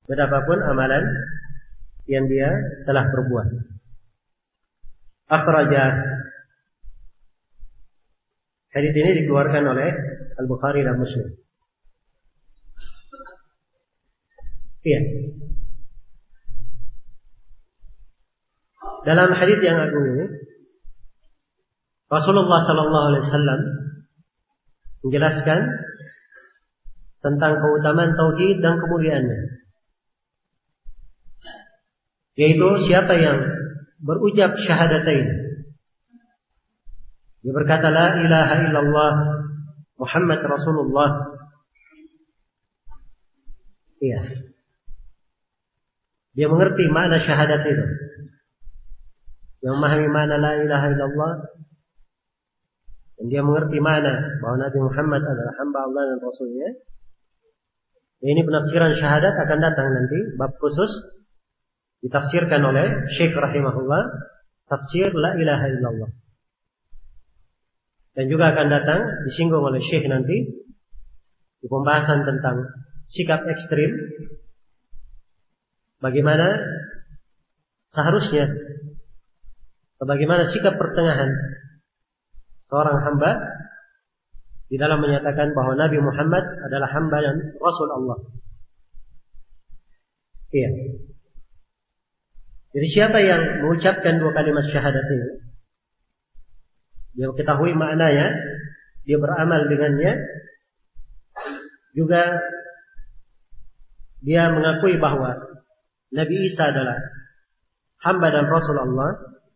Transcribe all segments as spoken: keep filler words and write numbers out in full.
betapapun amalan yang dia telah berbuat. Akhrajah. Hadis ini dikeluarkan oleh Al-Bukhari dan Muslim. Iya. Dalam hadis yang agung ini, Rasulullah Sallallahu Alaihi Wasallam menjelaskan tentang keutamaan tauhid dan kemuliaannya. Yaitu siapa yang berucap syahadatain, dia berkata la ilaha illallah Muhammad Rasulullah. Iya. Dia mengerti makna syahadat itu. Yang memahami makna la ilaha illallah, dan dia mengerti makna bahwa Nabi Muhammad adalah hamba Allah dan Rasulnya. Ini penafsiran syahadat akan datang nanti, bab khusus ditafsirkan oleh Syekh rahimahullah, tafsir la ilaha illallah. Dan juga akan datang disinggung oleh Syekh nanti di pembahasan tentang sikap ekstrim, bagaimana seharusnya, bagaimana sikap pertengahan seorang hamba di dalam menyatakan bahwa Nabi Muhammad adalah hamba dan Rasul Allah. Iya. Jadi siapa yang mengucapkan dua kalimat syahadat ini, dia ketahui maknanya, dia beramal dengannya, juga dia mengakui bahwa Nabi Isa adalah hamba dan Rasul Allah,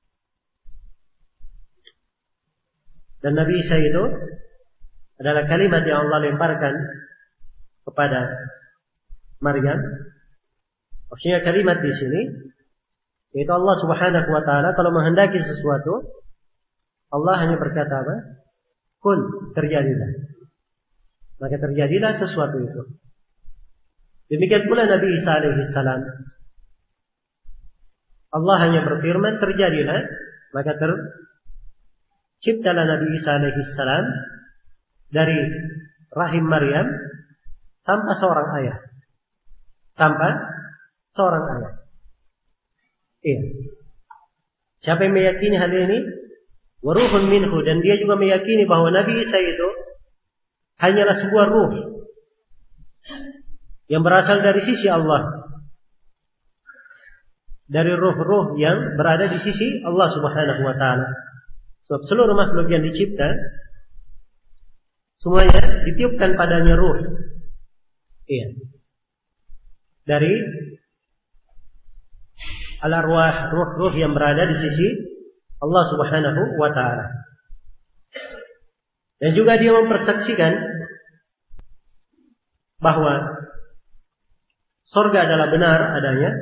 dan Nabi Isa itu adalah kalimat yang Allah lemparkan kepada Maryam. Maksudnya kalimat di sini yaitu Allah Subhanahu wa taala kalau menghendaki sesuatu, Allah hanya berkata apa? Kun, terjadilah. Maka terjadilah sesuatu itu. Demikian pula Nabi Isa alaihi salam. Allah hanya berfirman terjadilah, maka terciptalah Nabi Isa alaihi salam dari rahim Maryam tanpa seorang ayah. Tanpa seorang ayah. Iya. Siapa yang meyakini hal ini? Waruhun minhu, dan dia juga meyakini bahwa Nabi Isa itu hanyalah sebuah ruh yang berasal dari sisi Allah, dari ruh-ruh yang berada di sisi Allah Subhanahu wa taala. Sebab seluruh makhluk yang dicipta semuanya ditiupkan padanya ruh. Iya. Dari al-arwah, ruh-ruh yang berada di sisi Allah Subhanahu wa taala. Dan juga dia mempersaksikan bahwa surga adalah benar adanya.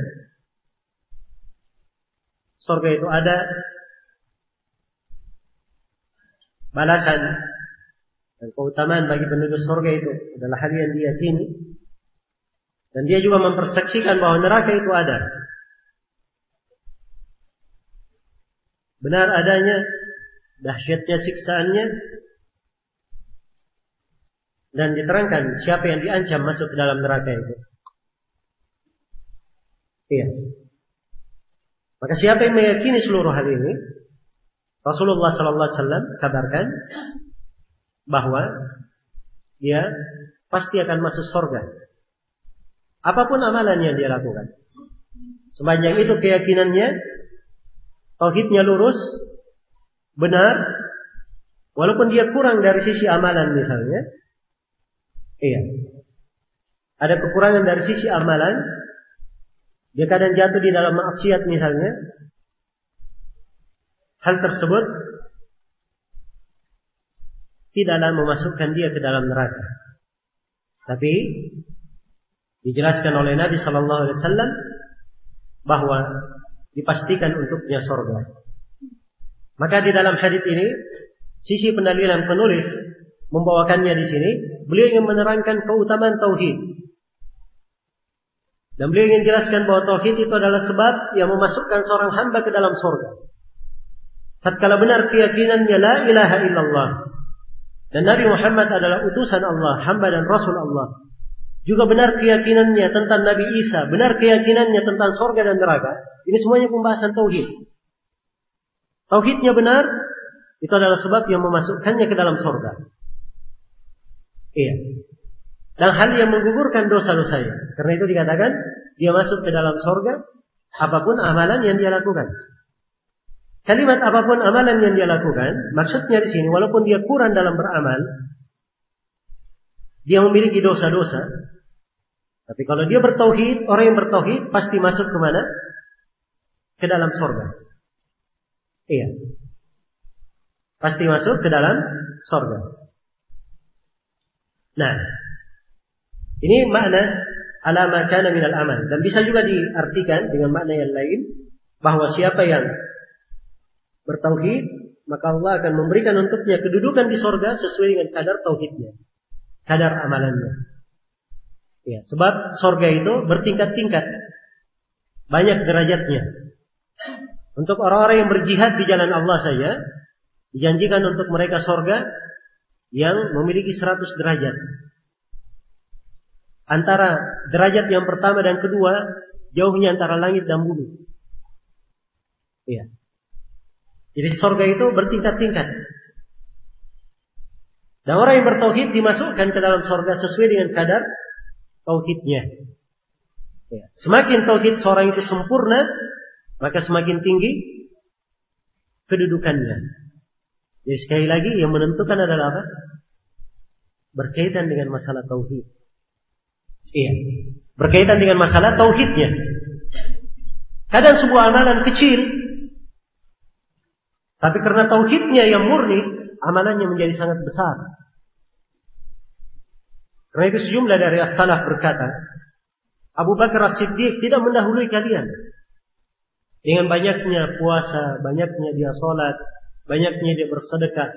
Surga itu ada balasan dan keutamaan bagi penduduk surga, itu adalah hal yang diyakini. Dan dia juga mempersaksikan bahwa neraka itu ada. Benar adanya, dahsyatnya siksaannya, dan diterangkan siapa yang diancam masuk ke dalam neraka itu. Iya. Maka siapa yang meyakini seluruh hal ini, Rasulullah Sallallahu Alaihi Wasallam kabarkan bahwa dia pasti akan masuk surga. Apapun amalan yang dia lakukan, sepanjang itu keyakinannya, tauhidnya lurus, benar, walaupun dia kurang dari sisi amalan misalnya, iya, ada kekurangan dari sisi amalan, dia kadang jatuh di dalam maksiat misalnya, hal tersebut tidaklah memasukkan dia ke dalam neraka. Tapi dijelaskan oleh Nabi Sallallahu Alaihi Wasallam bahwa dipastikan untuknya surga. Maka di dalam hadis ini, sisi pendalilan penulis membawakannya di sini, beliau ingin menerangkan keutamaan tauhid. Dan beliau ingin jelaskan bahwa tauhid itu adalah sebab yang memasukkan seorang hamba ke dalam surga. Tatkala benar keyakinannya la ilaha illallah dan Nabi Muhammad adalah utusan Allah, hamba dan Rasul Allah, juga benar keyakinannya tentang Nabi Isa, benar keyakinannya tentang surga dan neraka, ini semuanya pembahasan tauhid. Tauhidnya benar, itu adalah sebab yang memasukkannya ke dalam surga. Iya. Dan hal yang menggugurkan dosa-dosanya. Karena itu dikatakan dia masuk ke dalam surga apapun amalan yang dia lakukan. Kalimat apapun amalan yang dia lakukan, maksudnya di sini walaupun dia kurang dalam beramal, dia memiliki dosa-dosa, tapi kalau dia bertauhid, orang yang bertauhid pasti masuk ke mana? Ke dalam surga. Iya. Pasti masuk ke dalam surga. Nah, ini makna ala ma kana minal amal, dan bisa juga diartikan dengan makna yang lain bahwa siapa yang bertauhid maka Allah akan memberikan untuknya kedudukan di surga sesuai dengan kadar tauhidnya, kadar amalannya. Ya, sebab surga itu bertingkat-tingkat, banyak derajatnya. Untuk orang-orang yang berjihad di jalan Allah saja dijanjikan untuk mereka surga yang memiliki seratus derajat. Antara derajat yang pertama dan kedua, jauhnya antara langit dan bumi. Iya. Jadi surga itu bertingkat-tingkat. Dan orang yang bertauhid dimasukkan ke dalam surga sesuai dengan kadar tauhidnya. Ya. Semakin tauhid seorang itu sempurna, maka semakin tinggi kedudukannya. Jadi sekali lagi yang menentukan adalah apa? Berkaitan dengan masalah tauhid. Iya, berkaitan dengan masalah tauhidnya. Kadang sebuah amalan kecil, tapi karena tauhidnya yang murni, amalannya menjadi sangat besar. Karena itu sejumlah dari as-salaf berkata, Abu Bakar As-Siddiq tidak mendahului kalian. Dengan banyaknya puasa, banyaknya dia sholat, banyaknya dia bersedekah.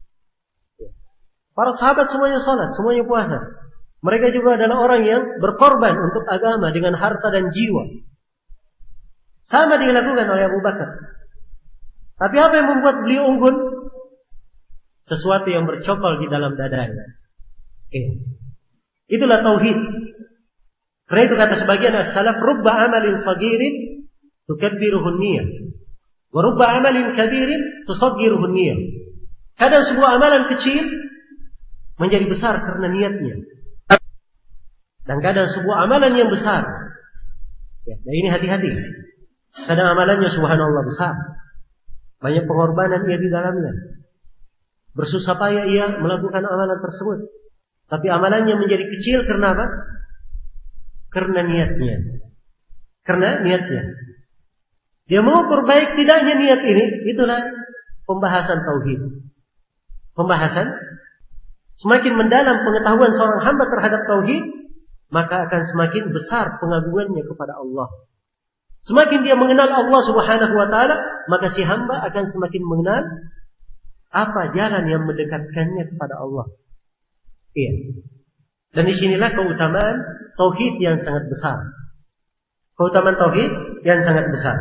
Para sahabat semuanya sholat, semuanya puasa. Mereka juga adalah orang yang berkorban untuk agama dengan harta dan jiwa. Sama dilakukan oleh Abu Bakar. Tapi apa yang membuat beliau unggul? Sesuatu yang bercokol di dalam dadanya. Eh. Itulah tauhid. Karena itu kata sebagian as-salaf, rubba amalin sagirin tukabbiruhun niyah, wa rubba amalin kabirin tusaggiruhun niyah. Kadang sebuah amalan kecil menjadi besar karena niatnya. Dan kadang sebuah amalan yang besar, ya, dan ini hati-hati. Kadang amalannya subhanallah besar, banyak pengorbanan ia di dalamnya, bersusah payah ia melakukan amalan tersebut, tapi amalannya menjadi kecil karena apa? Karena niatnya. Karena niatnya. Dia mengukur baik tidaknya niat ini, itulah pembahasan tauhid. Pembahasan semakin mendalam pengetahuan seorang hamba terhadap tauhid, maka akan semakin besar pengagungannya kepada Allah. Semakin dia mengenal Allah Subhanahu wa taala, maka si hamba akan semakin mengenal apa jalan yang mendekatkannya kepada Allah. Iya. Dan disinilah keutamaan tauhid yang sangat besar. Keutamaan tauhid yang sangat besar.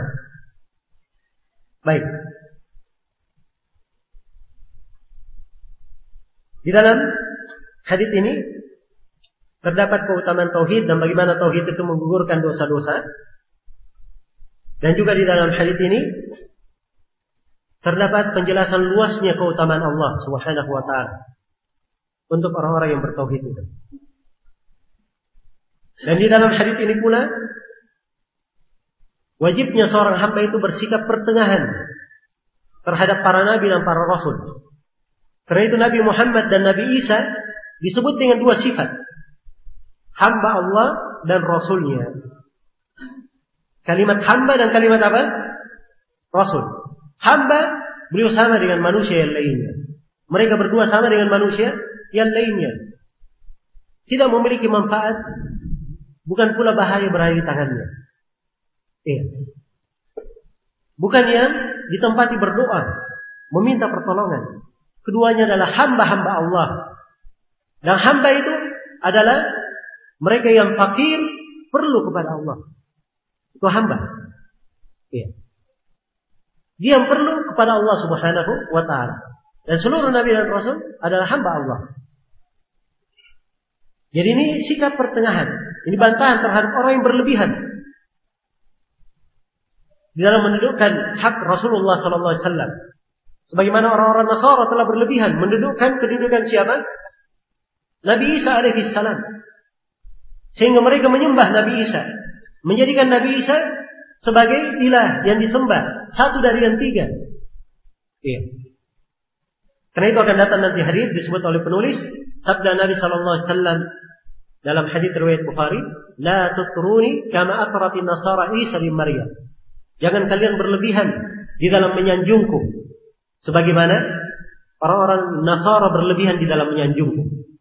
Baik. Di dalam hadis ini terdapat keutamaan tauhid dan bagaimana tauhid itu menggugurkan dosa-dosa. Dan juga di dalam hadis ini terdapat penjelasan luasnya keutamaan Allah Subhanahu wa taala untuk orang-orang yang bertauhid itu. Dan di dalam hadis ini pula wajibnya seorang hamba itu bersikap pertengahan terhadap para nabi dan para rasul. Karena itu Nabi Muhammad dan Nabi Isa disebut dengan dua sifat, hamba Allah dan Rasulnya. Kalimat hamba dan kalimat apa? Rasul. Hamba, beliau sama dengan manusia yang lainnya. Mereka berdua sama dengan manusia yang lainnya. Tidak memiliki manfaat, bukan pula bahaya berada di tangannya. Eh. Bukan yang ditempati berdoa, meminta pertolongan. Keduanya adalah hamba-hamba Allah. Dan hamba itu adalah mereka yang fakir perlu kepada Allah. Itu hamba. Ya. Dia yang perlu kepada Allah Subhanahu wa taala. Dan seluruh nabi dan rasul adalah hamba Allah. Jadi ini sikap pertengahan. Ini bantahan terhadap orang yang berlebihan di dalam mendudukkan hak Rasulullah sallallahu alaihi wasallam. Sebagaimana orang-orang Nasara telah berlebihan mendudukkan kedudukan siapa? Nabi Isa alaihi salam. Sehingga mereka menyembah Nabi Isa, menjadikan Nabi Isa sebagai ilah yang disembah, satu dari yang tiga. Iya. Karena itu akan datang nanti hadis disebut oleh penulis, sabda Nabi sallallahu alaihi wasallam dalam hadis riwayat Bukhari, "La tutruni kama atratin Nasara Isa bin Maryam." Jangan kalian berlebihan di dalam menyanjungku sebagaimana orang-orang Nasara berlebihan di dalam menyanjungku.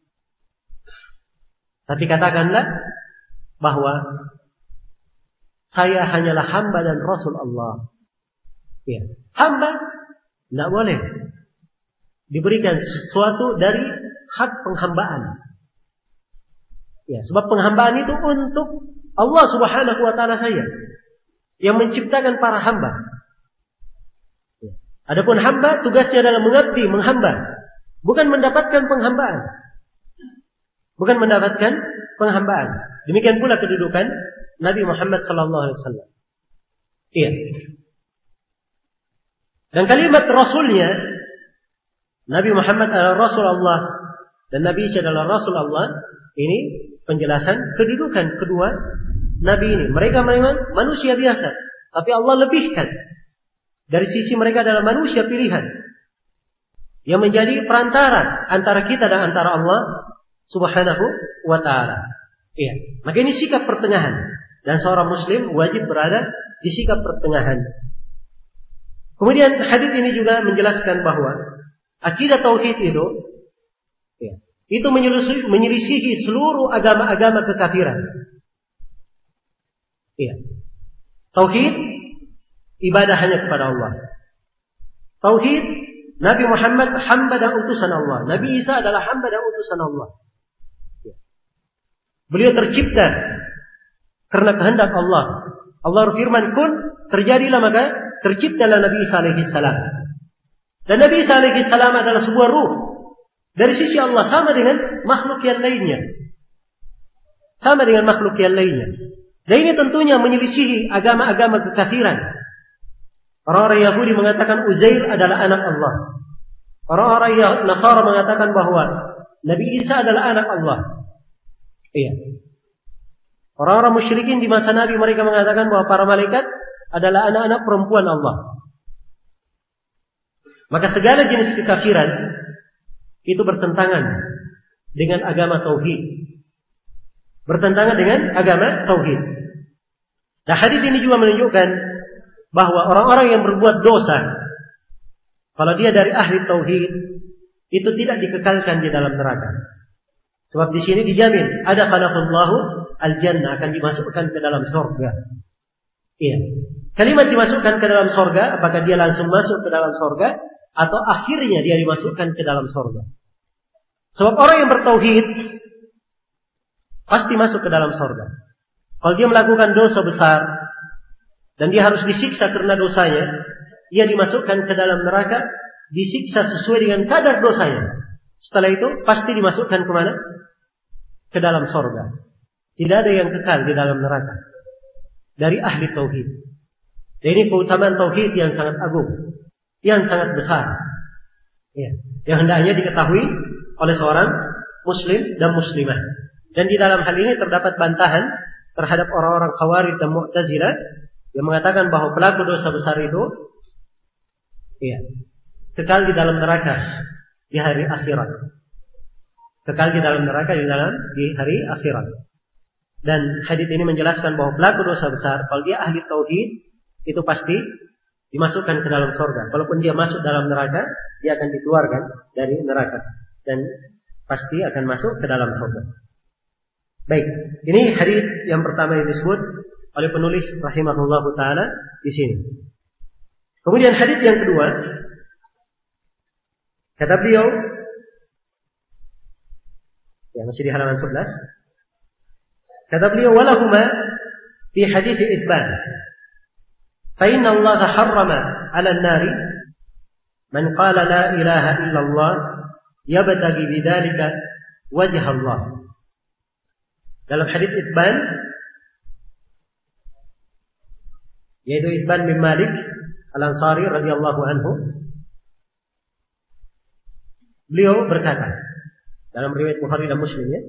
Tapi katakanlah bahwa saya hanyalah hamba dan Rasul Allah. Ya. Hamba tidak boleh diberikan sesuatu dari hak penghambaan. Ya, sebab penghambaan itu untuk Allah Subhanahu wa taala saja yang menciptakan para hamba. Ya. Adapun hamba tugasnya adalah mengabdi, menghamba, bukan mendapatkan penghambaan. Bukan mendapatkan penghambaan. Demikian pula kedudukan Nabi Muhammad sallallahu alaihi wasallam. Iya. Dan kalimat Rasulnya, Nabi Muhammad adalah Rasul Allah dan Nabi Isa adalah Rasul Allah. Ini penjelasan kedudukan kedua Nabi ini. Mereka memang manusia biasa, tapi Allah lebihkan. Dari sisi mereka adalah manusia pilihan yang menjadi perantara antara kita dan antara Allah Subhanahu wa ta'ala. Iya. Maka ini sikap pertengahan. Dan seorang muslim wajib berada di sikap pertengahan. Kemudian hadis ini juga menjelaskan bahwa akidah tauhid itu ya, itu menyelisihi, menyelisihi seluruh agama-agama kekafiran. Iya. Tauhid ibadah hanya kepada Allah. Tauhid Nabi Muhammad hamba dan utusan Allah. Nabi Isa adalah hamba dan utusan Allah. Beliau tercipta karena kehendak Allah. Allah berfirman, kun, terjadilah, maka terciptalah Nabi Isa alaihi salam. Dan Nabi Isa alaihi salam adalah sebuah ruh. Dari sisi Allah sama dengan makhluk yang lainnya. Sama dengan makhluk yang lainnya. Dan ini tentunya menyelisihi agama-agama kekafiran. Orang-orang Yahudi mengatakan Uzair adalah anak Allah. Orang-orang Nasara mengatakan bahwa Nabi Isa adalah anak Allah. Iya. Orang-orang musyrikin di masa Nabi mereka mengatakan bahwa para malaikat adalah anak-anak perempuan Allah. Maka segala jenis kekafiran itu bertentangan dengan agama tauhid. Bertentangan dengan agama tauhid. Nah, hadis ini juga menunjukkan bahwa orang-orang yang berbuat dosa, kalau dia dari ahli tauhid, itu tidak dikekalkan di dalam neraka. Sebab di sini dijamin ada khalaqallahu al-jannah, akan dimasukkan ke dalam surga. Iya. Kalimat dimasukkan ke dalam surga, apakah dia langsung masuk ke dalam surga atau akhirnya dia dimasukkan ke dalam surga? Sebab orang yang bertauhid pasti masuk ke dalam surga. Kalau dia melakukan dosa besar dan dia harus disiksa karena dosanya, ia dimasukkan ke dalam neraka, disiksa sesuai dengan kadar dosanya. Setelah itu pasti dimasukkan ke mana? Ke dalam surga. Tidak ada yang kekal di dalam neraka dari ahli tauhid. Dan ini keutamaan tauhid yang sangat agung, yang sangat besar. Ya, yang hendaknya diketahui oleh seorang muslim dan muslimah. Dan di dalam hal ini terdapat bantahan terhadap orang-orang Khawarij dan Mu'tazilah yang mengatakan bahwa pelaku dosa besar itu ya, kekal di dalam neraka di hari akhirat. Kekal di dalam neraka di dalam di hari akhirat. Dan hadis ini menjelaskan bahwa pelaku dosa besar, kalau dia ahli tauhid, itu pasti dimasukkan ke dalam surga. Walaupun dia masuk dalam neraka, dia akan dikeluarkan dari neraka dan pasti akan masuk ke dalam surga. Baik, ini hadis yang pertama yang disebut oleh penulis rahimahullahu taala di sini. Kemudian hadis yang kedua, kata beliau, ya masih di halaman sebelas. Kata beliau, walahuma fi hadits itsban. Fa inna Allah harrama 'ala an-nari man qala la ilaha illallah yabtaghi bidzalika wajha Allah. Dalam hadis Itban, yaitu Itban bin Malik Al-Ansari radhiyallahu anhu, beliau berkata dalam riwayat Bukhari dan Muslim, ya,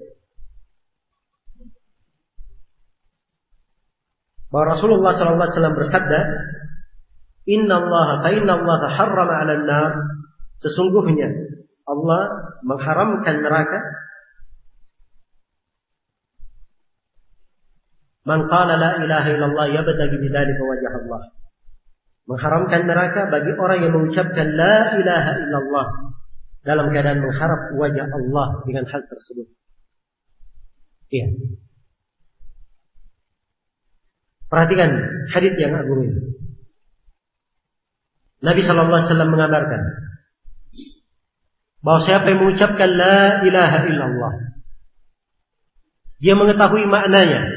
bahwa Rasulullah sallallahu alaihi wasallam bersabda, "Inna Allah fa inna Allah harrama 'alan nar." Sesungguhnya Allah mengharamkan neraka man qala la ilaha illallah yabtaghi bidzalika wajh Allah. Mengharamkan neraka bagi orang yang mengucapkan la ilaha illallah dalam keadaan mengharap wajah Allah dengan hal tersebut. Iya. Perhatikan hadis yang agung ini. Nabi sallallahu alaihi wasallam mengabarkan bahwa siapa yang mengucapkan la ilaha illallah, dia mengetahui maknanya,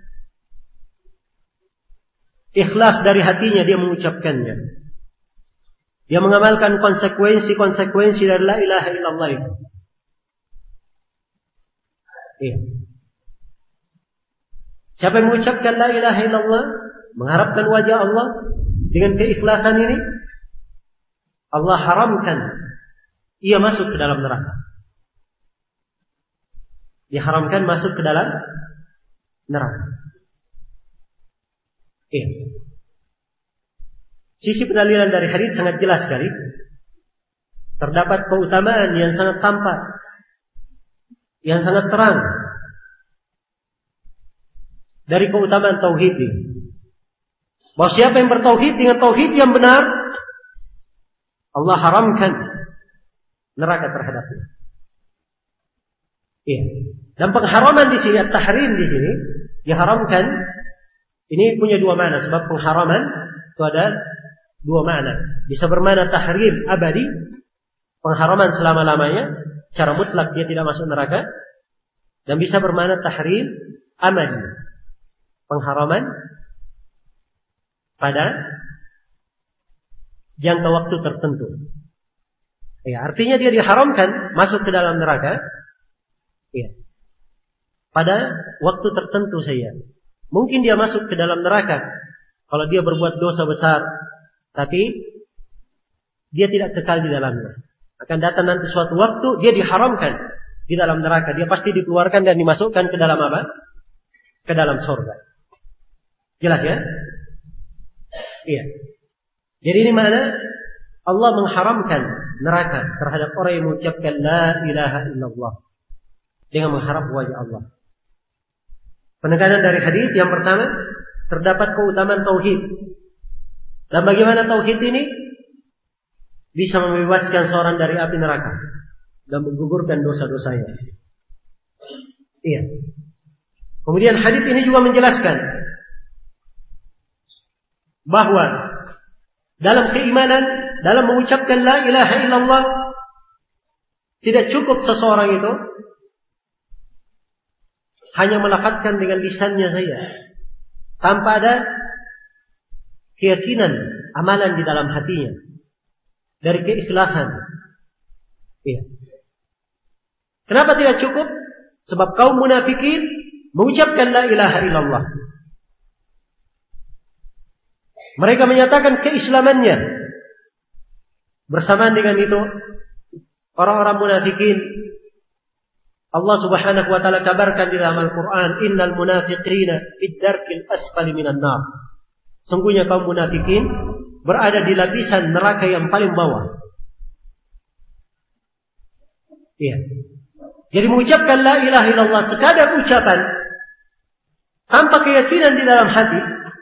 ikhlas dari hatinya dia mengucapkannya, dia mengamalkan konsekuensi-konsekuensi dari la ilaha illallah itu. Iya. Siapa yang mengucapkan la ilaha illallah, mengharapkan wajah Allah dengan keikhlasan ini, Allah haramkan ia masuk ke dalam neraka. Diharamkan masuk ke dalam neraka. Iya. Sisi pendalilan dari hadis sangat jelas sekali. Terdapat keutamaan yang sangat tampak, yang sangat terang dari keutamaan tauhid ini. Bahwa siapa yang bertauhid dengan tauhid yang benar, Allah haramkan neraka terhadapnya. Iya. Dan pengharaman di sini, at-tahrim di sini diharamkan. Ini punya dua makna, sebab pengharaman itu ada dua makna. Bisa bermakna tahrim abadi, pengharaman selama-lamanya, secara mutlak dia tidak masuk neraka, dan bisa bermakna tahrim amali, pengharaman pada jangka waktu tertentu. Ya, artinya dia diharamkan masuk ke dalam neraka, ya, pada waktu tertentu saja. Mungkin dia masuk ke dalam neraka kalau dia berbuat dosa besar, tapi dia tidak kekal di dalamnya. Akan datang nanti suatu waktu dia diharamkan di dalam neraka. Dia pasti dikeluarkan dan dimasukkan ke dalam apa? Ke dalam surga. Jelas ya? Iya. Jadi ini mana Allah mengharamkan neraka terhadap orang yang mengucapkan la ilaha illallah dengan mengharap wajah Allah. Penekanan dari hadis yang pertama, terdapat keutamaan tauhid. Dan bagaimana tauhid ini bisa membebaskan seorang dari api neraka dan menggugurkan dosa-dosanya. Iya. Kemudian hadis ini juga menjelaskan bahwa dalam keimanan, dalam mengucapkan la ilaha illallah, tidak cukup seseorang itu hanya melafazkan dengan lisannya saja, tanpa ada keyakinan, amalan di dalam hatinya, dari keikhlasan. Ya. Kenapa tidak cukup? Sebab kaum munafikin mengucapkan la ilaha illallah. Mereka menyatakan keislamannya. Bersamaan dengan itu, orang-orang munafikin, Allah Subhanahu wa taala kabarkan di dalam Al-Qur'an, innal munafiqina fid darkil asfali minan nar. Sungguhnya kaum munafikin berada di lapisan neraka yang paling bawah. Iya. Jadi mengucapkan la ilaha illallah sekadar ucapan tanpa keyakinan di dalam hati,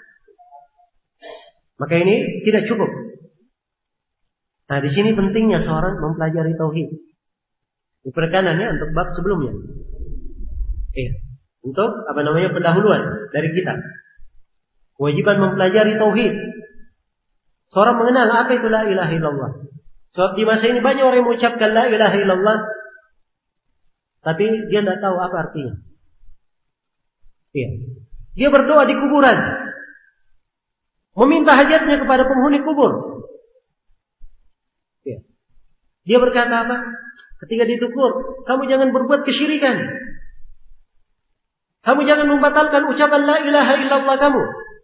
maka ini tidak cukup. Nah, di sini pentingnya seorang mempelajari tauhid. Ini penekanannya untuk bab sebelumnya. Eh, untuk apa namanya pendahuluan dari kita. Kewajiban mempelajari tauhid. Seorang mengenal apa itu la ilaha illallah. Sebab di masa ini banyak orang yang mengucapkan la ilaha illallah, tapi dia tidak tahu apa artinya. Iya. Dia berdoa di kuburan, meminta hajatnya kepada penghuni kubur. Iya. Dia berkata apa? Ketika ditegur, kamu jangan berbuat kesyirikan. Kamu jangan membatalkan ucapan la ilaha illallah kamu.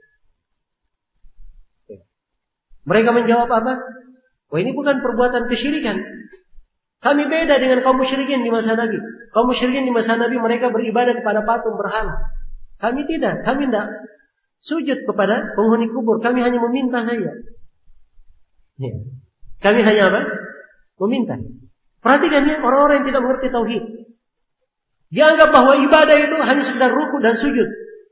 Mereka menjawab apa? Wah, ini bukan perbuatan kesyirikan. Kami beda dengan kaum musyrikin di masa Nabi. Kaum musyrikin di masa Nabi mereka beribadah kepada patung berhala. Kami tidak, kami tidak sujud kepada penghuni kubur. Kami hanya meminta saja. Ya. Kami hanya apa? Meminta. Perhatikan ya, orang-orang yang tidak mengerti tauhid. Dia anggap bahwa ibadah itu hanya sekedar ruku dan sujud.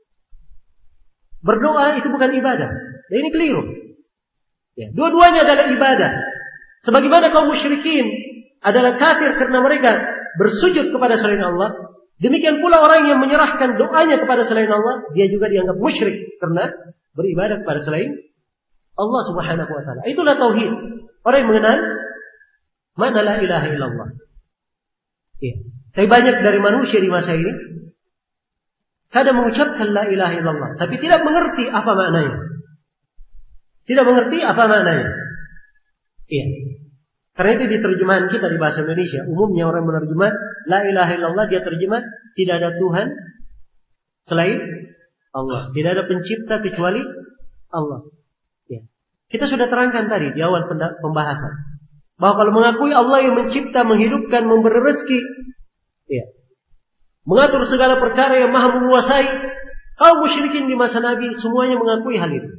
Berdoa itu bukan ibadah. Dan ini keliru. Ya. Dua-duanya adalah ibadah. Sebagaimana kaum musyrikin adalah kafir karena mereka bersujud kepada selain Allah. Demikian pula orang yang menyerahkan doanya kepada selain Allah, dia juga dianggap musyrik karena beribadah kepada selain Allah Subhanahu wa taala. Itulah tauhid. Orang yang mengenal mana la ilaha illallah. Ya. Tapi banyak dari manusia di masa ini kadang mengucapkan la ilaha illallah, tapi tidak mengerti apa maknanya. Tidak mengerti apa maknanya. Iya. Karena itu di terjemahan kita di bahasa Indonesia, umumnya orang menerjemah la ilaha illallah, dia terjemah tidak ada Tuhan selain Allah. Tidak ada pencipta kecuali Allah. Ya. Kita sudah terangkan tadi di awal pembahasan bahwa kalau mengakui Allah yang mencipta, menghidupkan, memberi rezeki, ya, mengatur segala perkara, yang maha menguasai, kaum musyrikin di masa Nabi semuanya mengakui hal itu.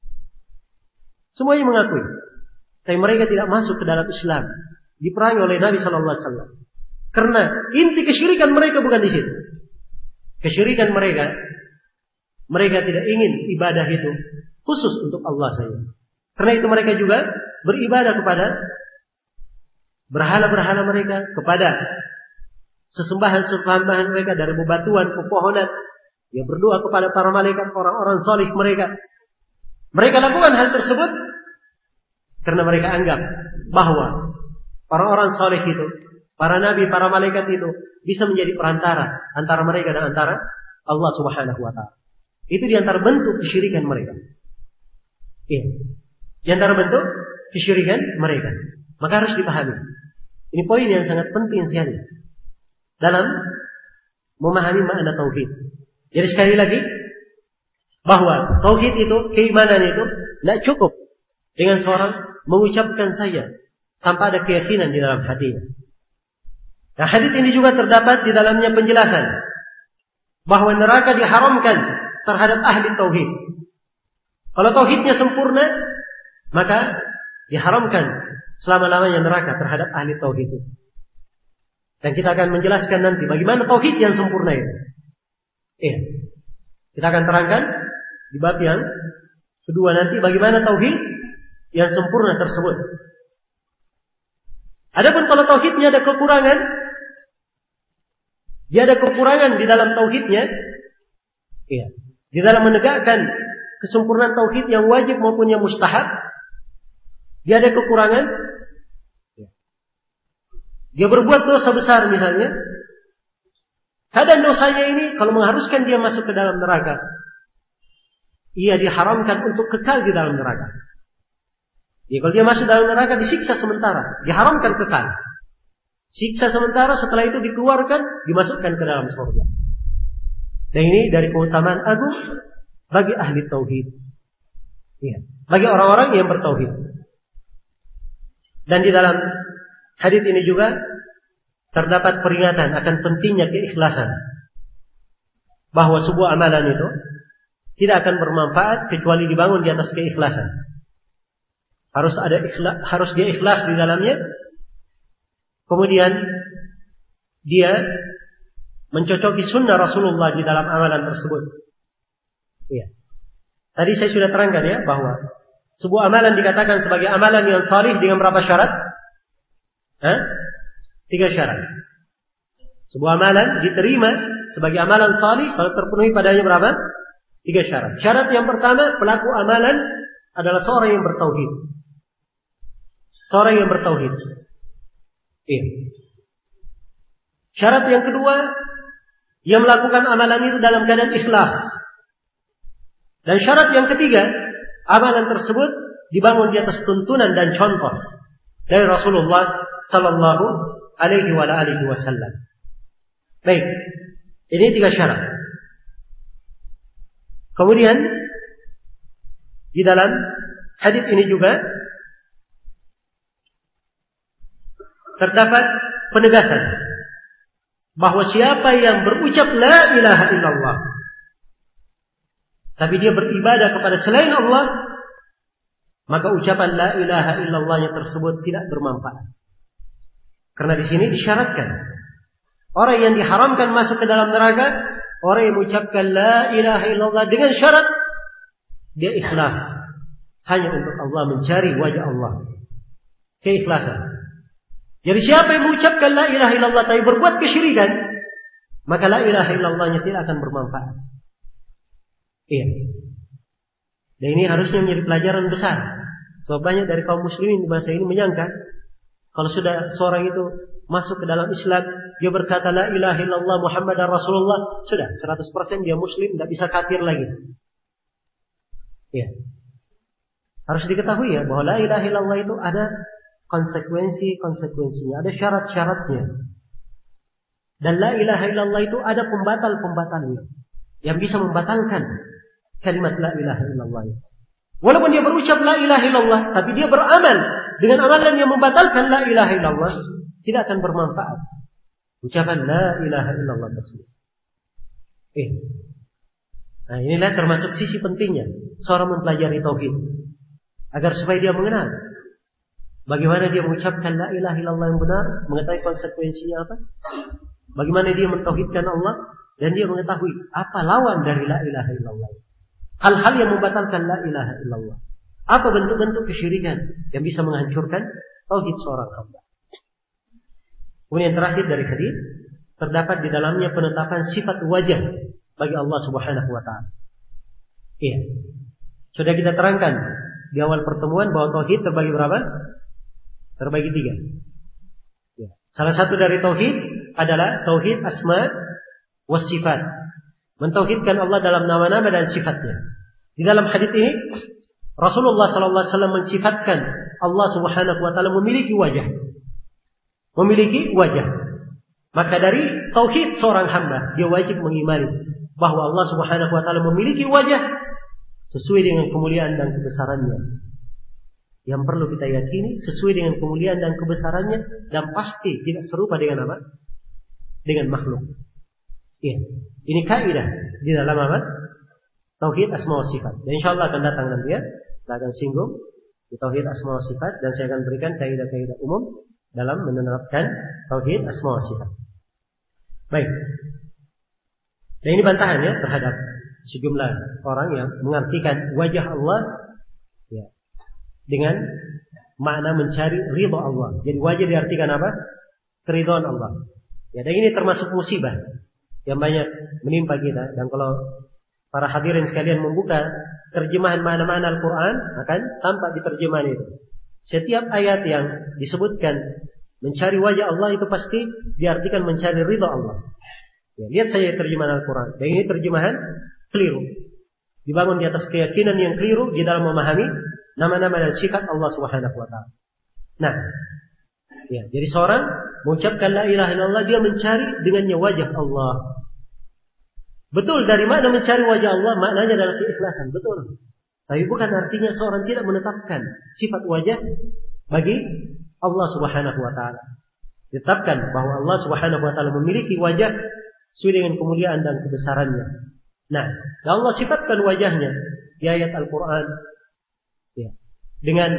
Semuanya mengakui. Tapi mereka tidak masuk ke dalam Islam. Diperangi oleh Nabi Sallallahu Alaihi Wasallam. Karena inti kesyirikan mereka bukan di situ. Kesyirikan mereka, mereka tidak ingin ibadah itu khusus untuk Allah saja. Karena itu mereka juga beribadah kepada berhala-berhala mereka, kepada sesembahan-sesembahan mereka dari bebatuan, pepohonan. Dia berdoa kepada para malaikat, orang-orang salih mereka. Mereka lakukan hal tersebut karena mereka anggap bahwa orang-orang saleh itu, para nabi, para malaikat itu bisa menjadi perantara antara mereka dan antara Allah Subhanahu wa taala. Itu di antara bentuk kesyirikan mereka. Iya. Di antara bentuk kesyirikan mereka. Maka harus dipahami. Ini poin yang sangat penting sekali dalam memahami makna tauhid. Jadi sekali lagi bahwa tauhid itu, keimanan itu tidak cukup dengan seorang mengucapkan saja tanpa ada keyakinan di dalam hatinya. Nah, hadis ini juga terdapat di dalamnya penjelasan bahwa neraka diharamkan terhadap ahli tauhid. Kalau tauhidnya sempurna, maka diharamkan selama-lamanya neraka terhadap ahli tauhid itu. Dan kita akan menjelaskan nanti bagaimana tauhid yang sempurna itu. Iya. Kita akan terangkan di bab yang kedua nanti bagaimana tauhid yang sempurna tersebut. Adapun kalau tauhidnya ada kekurangan, dia ada kekurangan di dalam tauhidnya, iya, di dalam menegakkan kesempurnaan tauhid yang wajib maupun yang mustahab, dia ada kekurangan. Dia berbuat dosa besar misalnya, kadang dosanya ini kalau mengharuskan dia masuk ke dalam neraka, ia diharamkan untuk kekal di dalam neraka. Ya, kalau dia masuk dalam neraka disiksa sementara, diharamkan kekal. Siksa sementara, setelah itu dikeluarkan, dimasukkan ke dalam surga. Dan ini dari keutamaan agung bagi ahli tauhid. Ya, bagi orang-orang yang bertauhid. Dan di dalam hadis ini juga terdapat peringatan akan pentingnya keikhlasan. Bahwa sebuah amalan itu tidak akan bermanfaat kecuali dibangun di atas keikhlasan. Harus ada ikhlas, harus dia ikhlas di dalamnya. Kemudian dia mencocoki sunnah Rasulullah di dalam amalan tersebut. Iya. Tadi saya sudah terangkan ya bahwa sebuah amalan dikatakan sebagai amalan yang salih dengan berapa syarat? Hah? Tiga syarat. Sebuah amalan diterima sebagai amalan salih kalau terpenuhi padanya berapa? Tiga syarat. Syarat yang pertama, pelaku amalan adalah seorang yang bertauhid. Seorang yang bertauhid. Iya. Syarat yang kedua, ia melakukan amalan itu dalam keadaan ikhlas. Dan syarat yang ketiga, amalan tersebut dibangun di atas tuntunan dan contoh dari Rasulullah Sallallahu Alaihi Wasallam. Baik, ini tiga syarat. Kemudian di dalam hadis ini juga terdapat penegasan bahwa siapa yang berucap la ilaha illallah tapi dia beribadah kepada selain Allah, maka ucapan la ilaha illallahnya tersebut tidak bermanfaat. Karena di sini disyaratkan orang yang diharamkan masuk ke dalam neraka, orang yang mengucapkan la ilaha illallah dengan syarat dia ikhlas hanya untuk Allah, mencari wajah Allah, keikhlasan. Jadi siapa yang mengucapkan la ilaha illallah tapi berbuat kesyirikan, maka la ilaha illallahnya tidak akan bermanfaat. Iya. Dan ini harusnya menjadi pelajaran besar. Sebab banyak dari kaum muslimin di masa ini menyangka kalau sudah seorang itu masuk ke dalam Islam, dia berkata la ilaha illallah Muhammadar Rasulullah, sudah seratus persen dia muslim, tidak bisa kafir lagi. Iya. Harus diketahui ya bahwa la ilaha illallah itu ada konsekuensi-konsekuensinya, ada syarat-syaratnya. Dan la ilaha illallah itu ada pembatal-pembatalnya yang bisa membatalkan kalimat la ilaha illallah. Walaupun dia berucap la ilaha illallah, tapi dia beramal dengan amalan yang membatalkan la ilaha illallah, tidak akan bermanfaat ucapan la ilaha illallah tersebut. Eh. Nah, inilah termasuk sisi pentingnya seorang mempelajari tauhid, agar supaya dia mengenal bagaimana dia mengucapkan la ilaha illallah yang benar, mengetahui konsekuensinya apa, bagaimana dia mentauhidkan Allah, dan dia mengetahui apa lawan dari la ilaha illallah. Hal-hal yang membatalkan la ilaha illallah. Apa bentuk-bentuk kesyirikan yang bisa menghancurkan tauhid seorang hamba. Kemudian terakhir dari hadis, terdapat di dalamnya penetapan sifat wajah bagi Allah Subhanahu wa taala. Iya. Sudah kita terangkan di awal pertemuan bahwa tauhid terbagi berapa? Terbagi tiga. Ya. Salah satu dari tauhid adalah tauhid asma wa sifat. Mentauhidkan Allah dalam nama-nama dan sifatnya. Di dalam hadis ini Rasulullah sallallahu alaihi wasallam mensifatkan Allah Subhanahu wa taala memiliki wajah. Memiliki wajah. Maka dari tauhid seorang hamba, dia wajib mengimani bahwa Allah Subhanahu wa taala memiliki wajah sesuai dengan kemuliaan dan kebesarannya. Yang perlu kita yakini sesuai dengan kemuliaan dan kebesarannya, dan pasti tidak serupa dengan apa? Dengan makhluk. Ya, ini kaidah di dalam apa? Tauhid asma wa sifat. Dan insyaallah akan datang nanti ya, kita akan singgung di tauhid asma wa sifat, dan saya akan berikan kaidah-kaidah umum dalam menerapkan tauhid asma wa sifat. Baik. Dan ini bantahan ya terhadap sejumlah orang yang mengartikan wajah Allah ya dengan makna mencari ridha Allah. Jadi wajah diartikan apa? Keridhaan Allah. Ya, dan ini termasuk musibah yang banyak menimpa kita. Dan kalau para hadirin sekalian membuka terjemahan makna-makna Al-Quran, akan tampak di terjemahan itu setiap ayat yang disebutkan mencari wajah Allah itu pasti diartikan mencari ridha Allah. Ya, lihat saja terjemahan Al-Quran. Dan ini terjemahan keliru, dibangun di atas keyakinan yang keliru di dalam memahami nama-nama dan sifat Allah Subhanahu wa taala. Nah, ya, jadi seorang mengucapkan la ilaha illallah, dia mencari dengannya wajah Allah. Betul, dari mana mencari wajah Allah? Maknanya adalah keikhlasan, betul. Tapi bukan artinya seorang tidak menetapkan sifat wajah bagi Allah Subhanahu wa taala. Ditetapkan bahwa Allah Subhanahu wa taala memiliki wajah sesuai dengan kemuliaan dan kebesarannya. Nah, Allah sifatkan wajahnya di ayat Al-Quran ya, dengan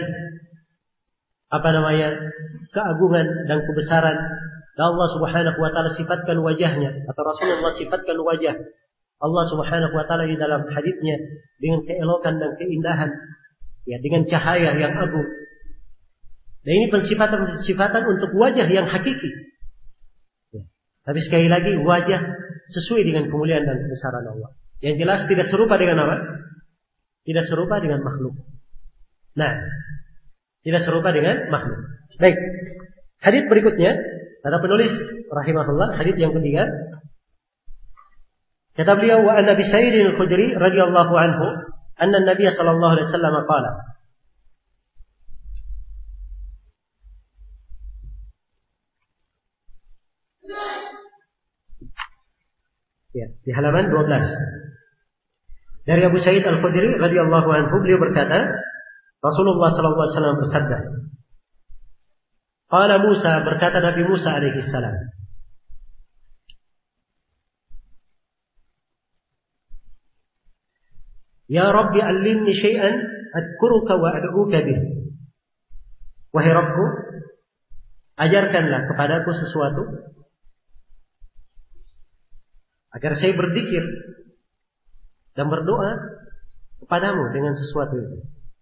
apa namanya keagungan dan kebesaran. Dan Allah Subhanahu wa taala sifatkan wajahnya, atau Rasulullah sifatkan wajah Allah Subhanahu wa taala di dalam hadisnya dengan keelokan dan keindahan, ya, dengan cahaya yang agung. Dan ini pensifatan-pensifatan untuk wajah yang hakiki. Ya. Tapi sekali lagi wajah sesuai dengan kemuliaan dan kebesaran Allah. Yang jelas tidak serupa dengan apa? Tidak serupa dengan makhluk. Nah, tidak serupa dengan makhluk. Baik. Hadis berikutnya, kata penulis rahimahullah, hadis yang ketiga. Kata beliau, wa an Abi Sa'id al-Khudri radhiyallahu anhu, anna an-nabiy sallallahu alaihi wasallam qala. Ya, di halaman dua belas. Dari Abu Sa'id Al-Khudri radhiyallahu anhu, beliau berkata, Rasulullah sallallahu alaihi wasallam bersabda, qala Musa, berkata Nabi Musa alaihi salam, ya Rabbi allimni syai'an adkuruka wa ad'uka bih. Wahai Rabbku, ajarkanlah kepadaku sesuatu agar saya berzikir dan berdoa kepadamu dengan sesuatu itu.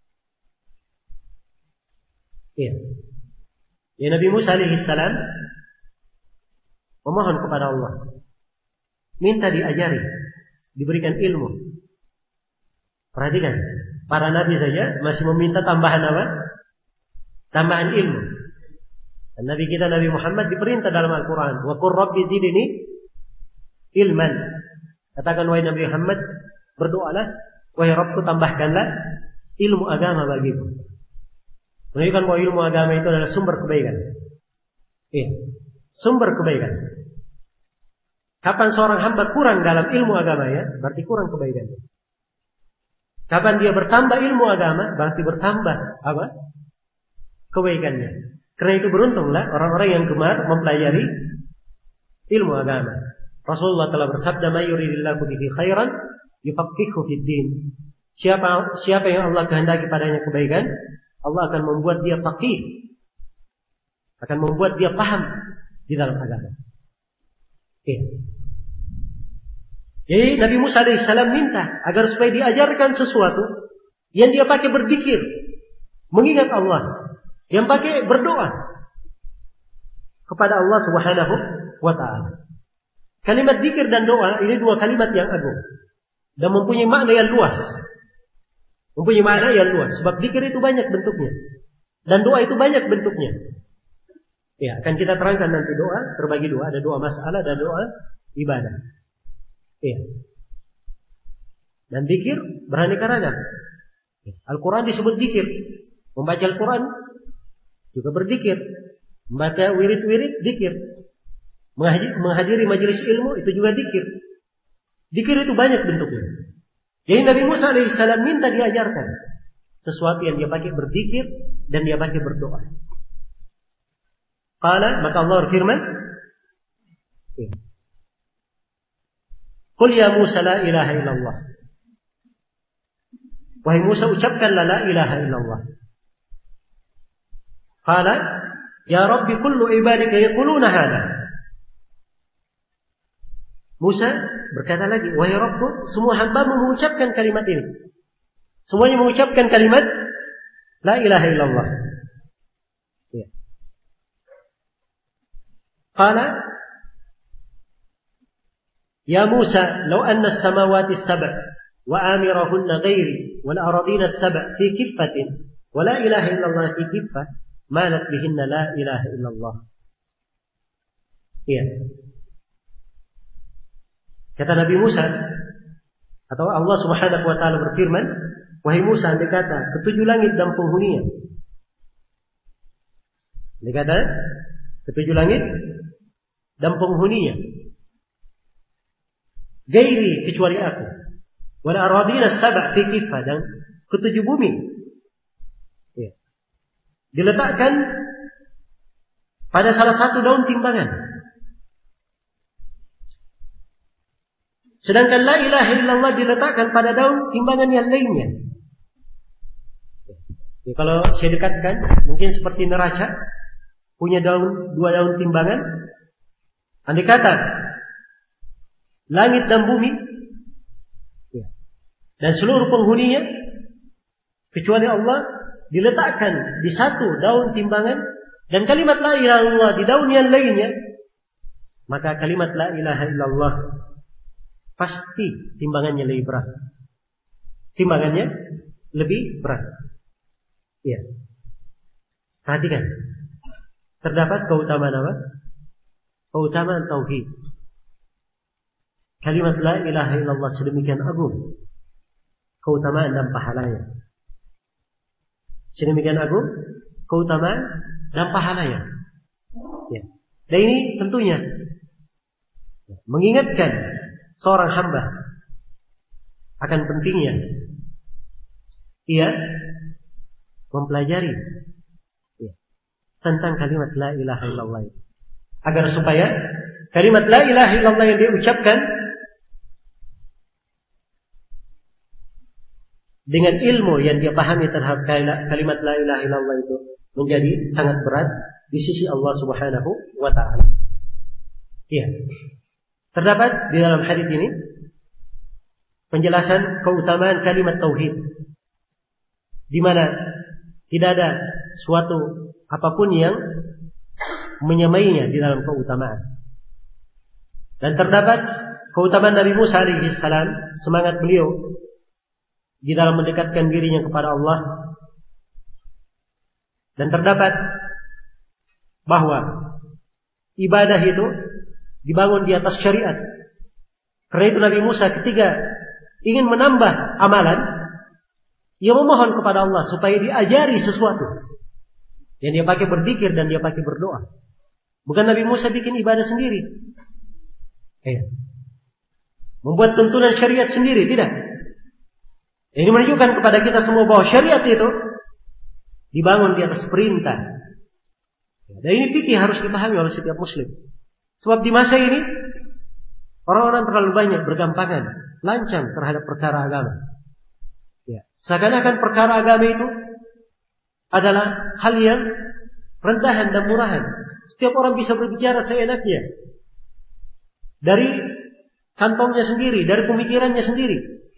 Iya. Ya, Nabi Musa alaihi salam memohon kepada Allah, minta diajari, diberikan ilmu. Perhatikan, para nabi saja masih meminta tambahan apa? Tambahan ilmu. Dan Nabi kita Nabi Muhammad diperintah dalam Al-Quran, wa qur rabbi zidni ilman. Katakan wahai Nabi Muhammad, berdoalah, wahai Rabbku tambahkanlah ilmu agama bagiku. Menunjukkan bahwa ilmu agama itu adalah sumber kebaikan. Iya, sumber kebaikan. Kapan seorang hamba kurang dalam ilmu agama, ya, berarti kurang kebaikannya. Kapan dia bertambah ilmu agama, berarti bertambah apa? Kebaikannya. Karena itu beruntunglah orang-orang yang gemar mempelajari ilmu agama. Rasulullah telah bersabda, "May yuridillahu bihi khairan yufaqqihhu fid din." Siapa siapa yang Allah kehendaki padanya kebaikan, Allah akan membuat dia faqih. Akan membuat dia paham di dalam agama. Oke. Jadi Nabi Musa alaihissalam minta agar supaya diajarkan sesuatu yang dia pakai berzikir, mengingat Allah, yang pakai berdoa kepada Allah Subhanahu wa taala. Kalimat zikir dan doa ini dua kalimat yang agung dan mempunyai makna yang luas. Mempunyai makna yang luas sebab zikir itu banyak bentuknya dan doa itu banyak bentuknya. Ya, akan kita terangkan nanti doa, terbagi dua, ada doa masalah dan doa ibadah. Iya. Dan zikir beraneka ragam. Al-Quran disebut zikir. Membaca Al-Quran juga berzikir. Membaca wirid-wirid zikir. Menghadiri majelis ilmu itu juga zikir. Zikir itu banyak bentuknya. Jadi Nabi Musa alaihissalam minta diajarkan sesuatu yang dia pakai berzikir dan dia pakai berdoa. Qala, maka Allah berfirman, Qul ya Musa la ilaha illallah. Wahai Musa, ucapkanlah la ilaha illallah. Qala, ya Rabbi kullu ibadika yaquluna hadha. Musa berkata lagi, wahai Rabbku, semua hamba-Mu mengucapkan kalimat ini. Semuanya mengucapkan kalimat la ilaha illallah. Ya. Qala, ya Musa, law anna as-samawati as-sab' wa amirahunna ghairi wal aradina as-sab' fi kiffatin wa la ilaha illallah fi kiffah malat bihinna la ilaha illallah. Iya. Kata Nabi Musa, atau Allah Subhanahu wa taala berfirman, wahai Musa, andai kata ketujuh langit dan penghuninya. Andai kata ketujuh langit dan penghuninya, gairi kecuali aku, wal aradina sab'a fi kifah, dan ketujuh bumi ya, diletakkan pada salah satu daun timbangan. Sedangkan la ilaha illallah diletakkan pada daun timbangan yang lainnya. Ya, kalau saya dekatkan, mungkin seperti neraca punya daun, dua daun timbangan. Andai kata langit dan bumi ya, dan seluruh penghuninya kecuali Allah diletakkan di satu daun timbangan, dan kalimat la ilaha illallah di daun yang lainnya, maka kalimat la ilaha illallah pasti timbangannya lebih berat. Timbangannya lebih berat. Ya. Perhatikan. Terdapat keutamaan apa? Keutamaan tauhid. Kalimat la ilaha illallah sedemikian agung keutamaan dan pahalanya. Sedemikian agung keutamaan dan pahalanya. Ya. Dan ini tentunya mengingatkan seorang hamba akan pentingnya ia mempelajari ya, tentang kalimat la ilaha illallah itu. Agar supaya kalimat la ilaha illallah yang dia ucapkan dengan ilmu yang dia pahami terhadap kalimat la ilaha illallah itu menjadi sangat berat di sisi Allah Subhanahu wa taala. Iya. Terdapat di dalam hadis ini penjelasan keutamaan kalimat tauhid, di mana tidak ada suatu apapun yang menyamainya di dalam keutamaan. Dan terdapat keutamaan Nabi Musa alaihi salam, semangat beliau di dalam mendekatkan dirinya kepada Allah. Dan terdapat bahwa ibadah itu dibangun di atas syariat. Karena itu Nabi Musa ketika ingin menambah amalan, ia memohon kepada Allah supaya diajari sesuatu yang dia pakai berzikir dan dia pakai berdoa. Bukan Nabi Musa bikin ibadah sendiri, eh, membuat tuntunan syariat sendiri, tidak. Ini menunjukkan kepada kita semua bahwa syariat itu dibangun di atas perintah. Dan ini fikih harus dipahami oleh setiap muslim. Sebab di masa ini orang-orang terlalu banyak bergampangan, lancang terhadap perkara agama. Ya. Seakan-akan perkara agama itu adalah hal yang rendahan dan murahan. Setiap orang bisa berbicara seenaknya, dari kantongnya sendiri, dari pemikirannya sendiri.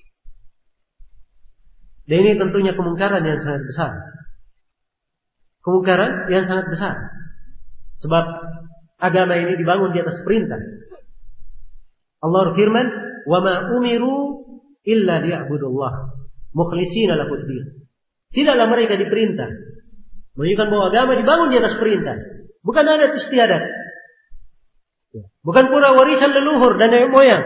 Dan ini tentunya kemungkaran yang sangat besar. Kemungkaran yang sangat besar. Sebab agama ini dibangun di atas perintah. Allah berfirman, "Wa ma umiru illa liya'budullah mukhlishina lahuddin." Tidaklah mereka diperintah. Menunjukkan bahwa agama dibangun di atas perintah, bukan adat istiadat. Bukan pula warisan leluhur dan nenek moyang.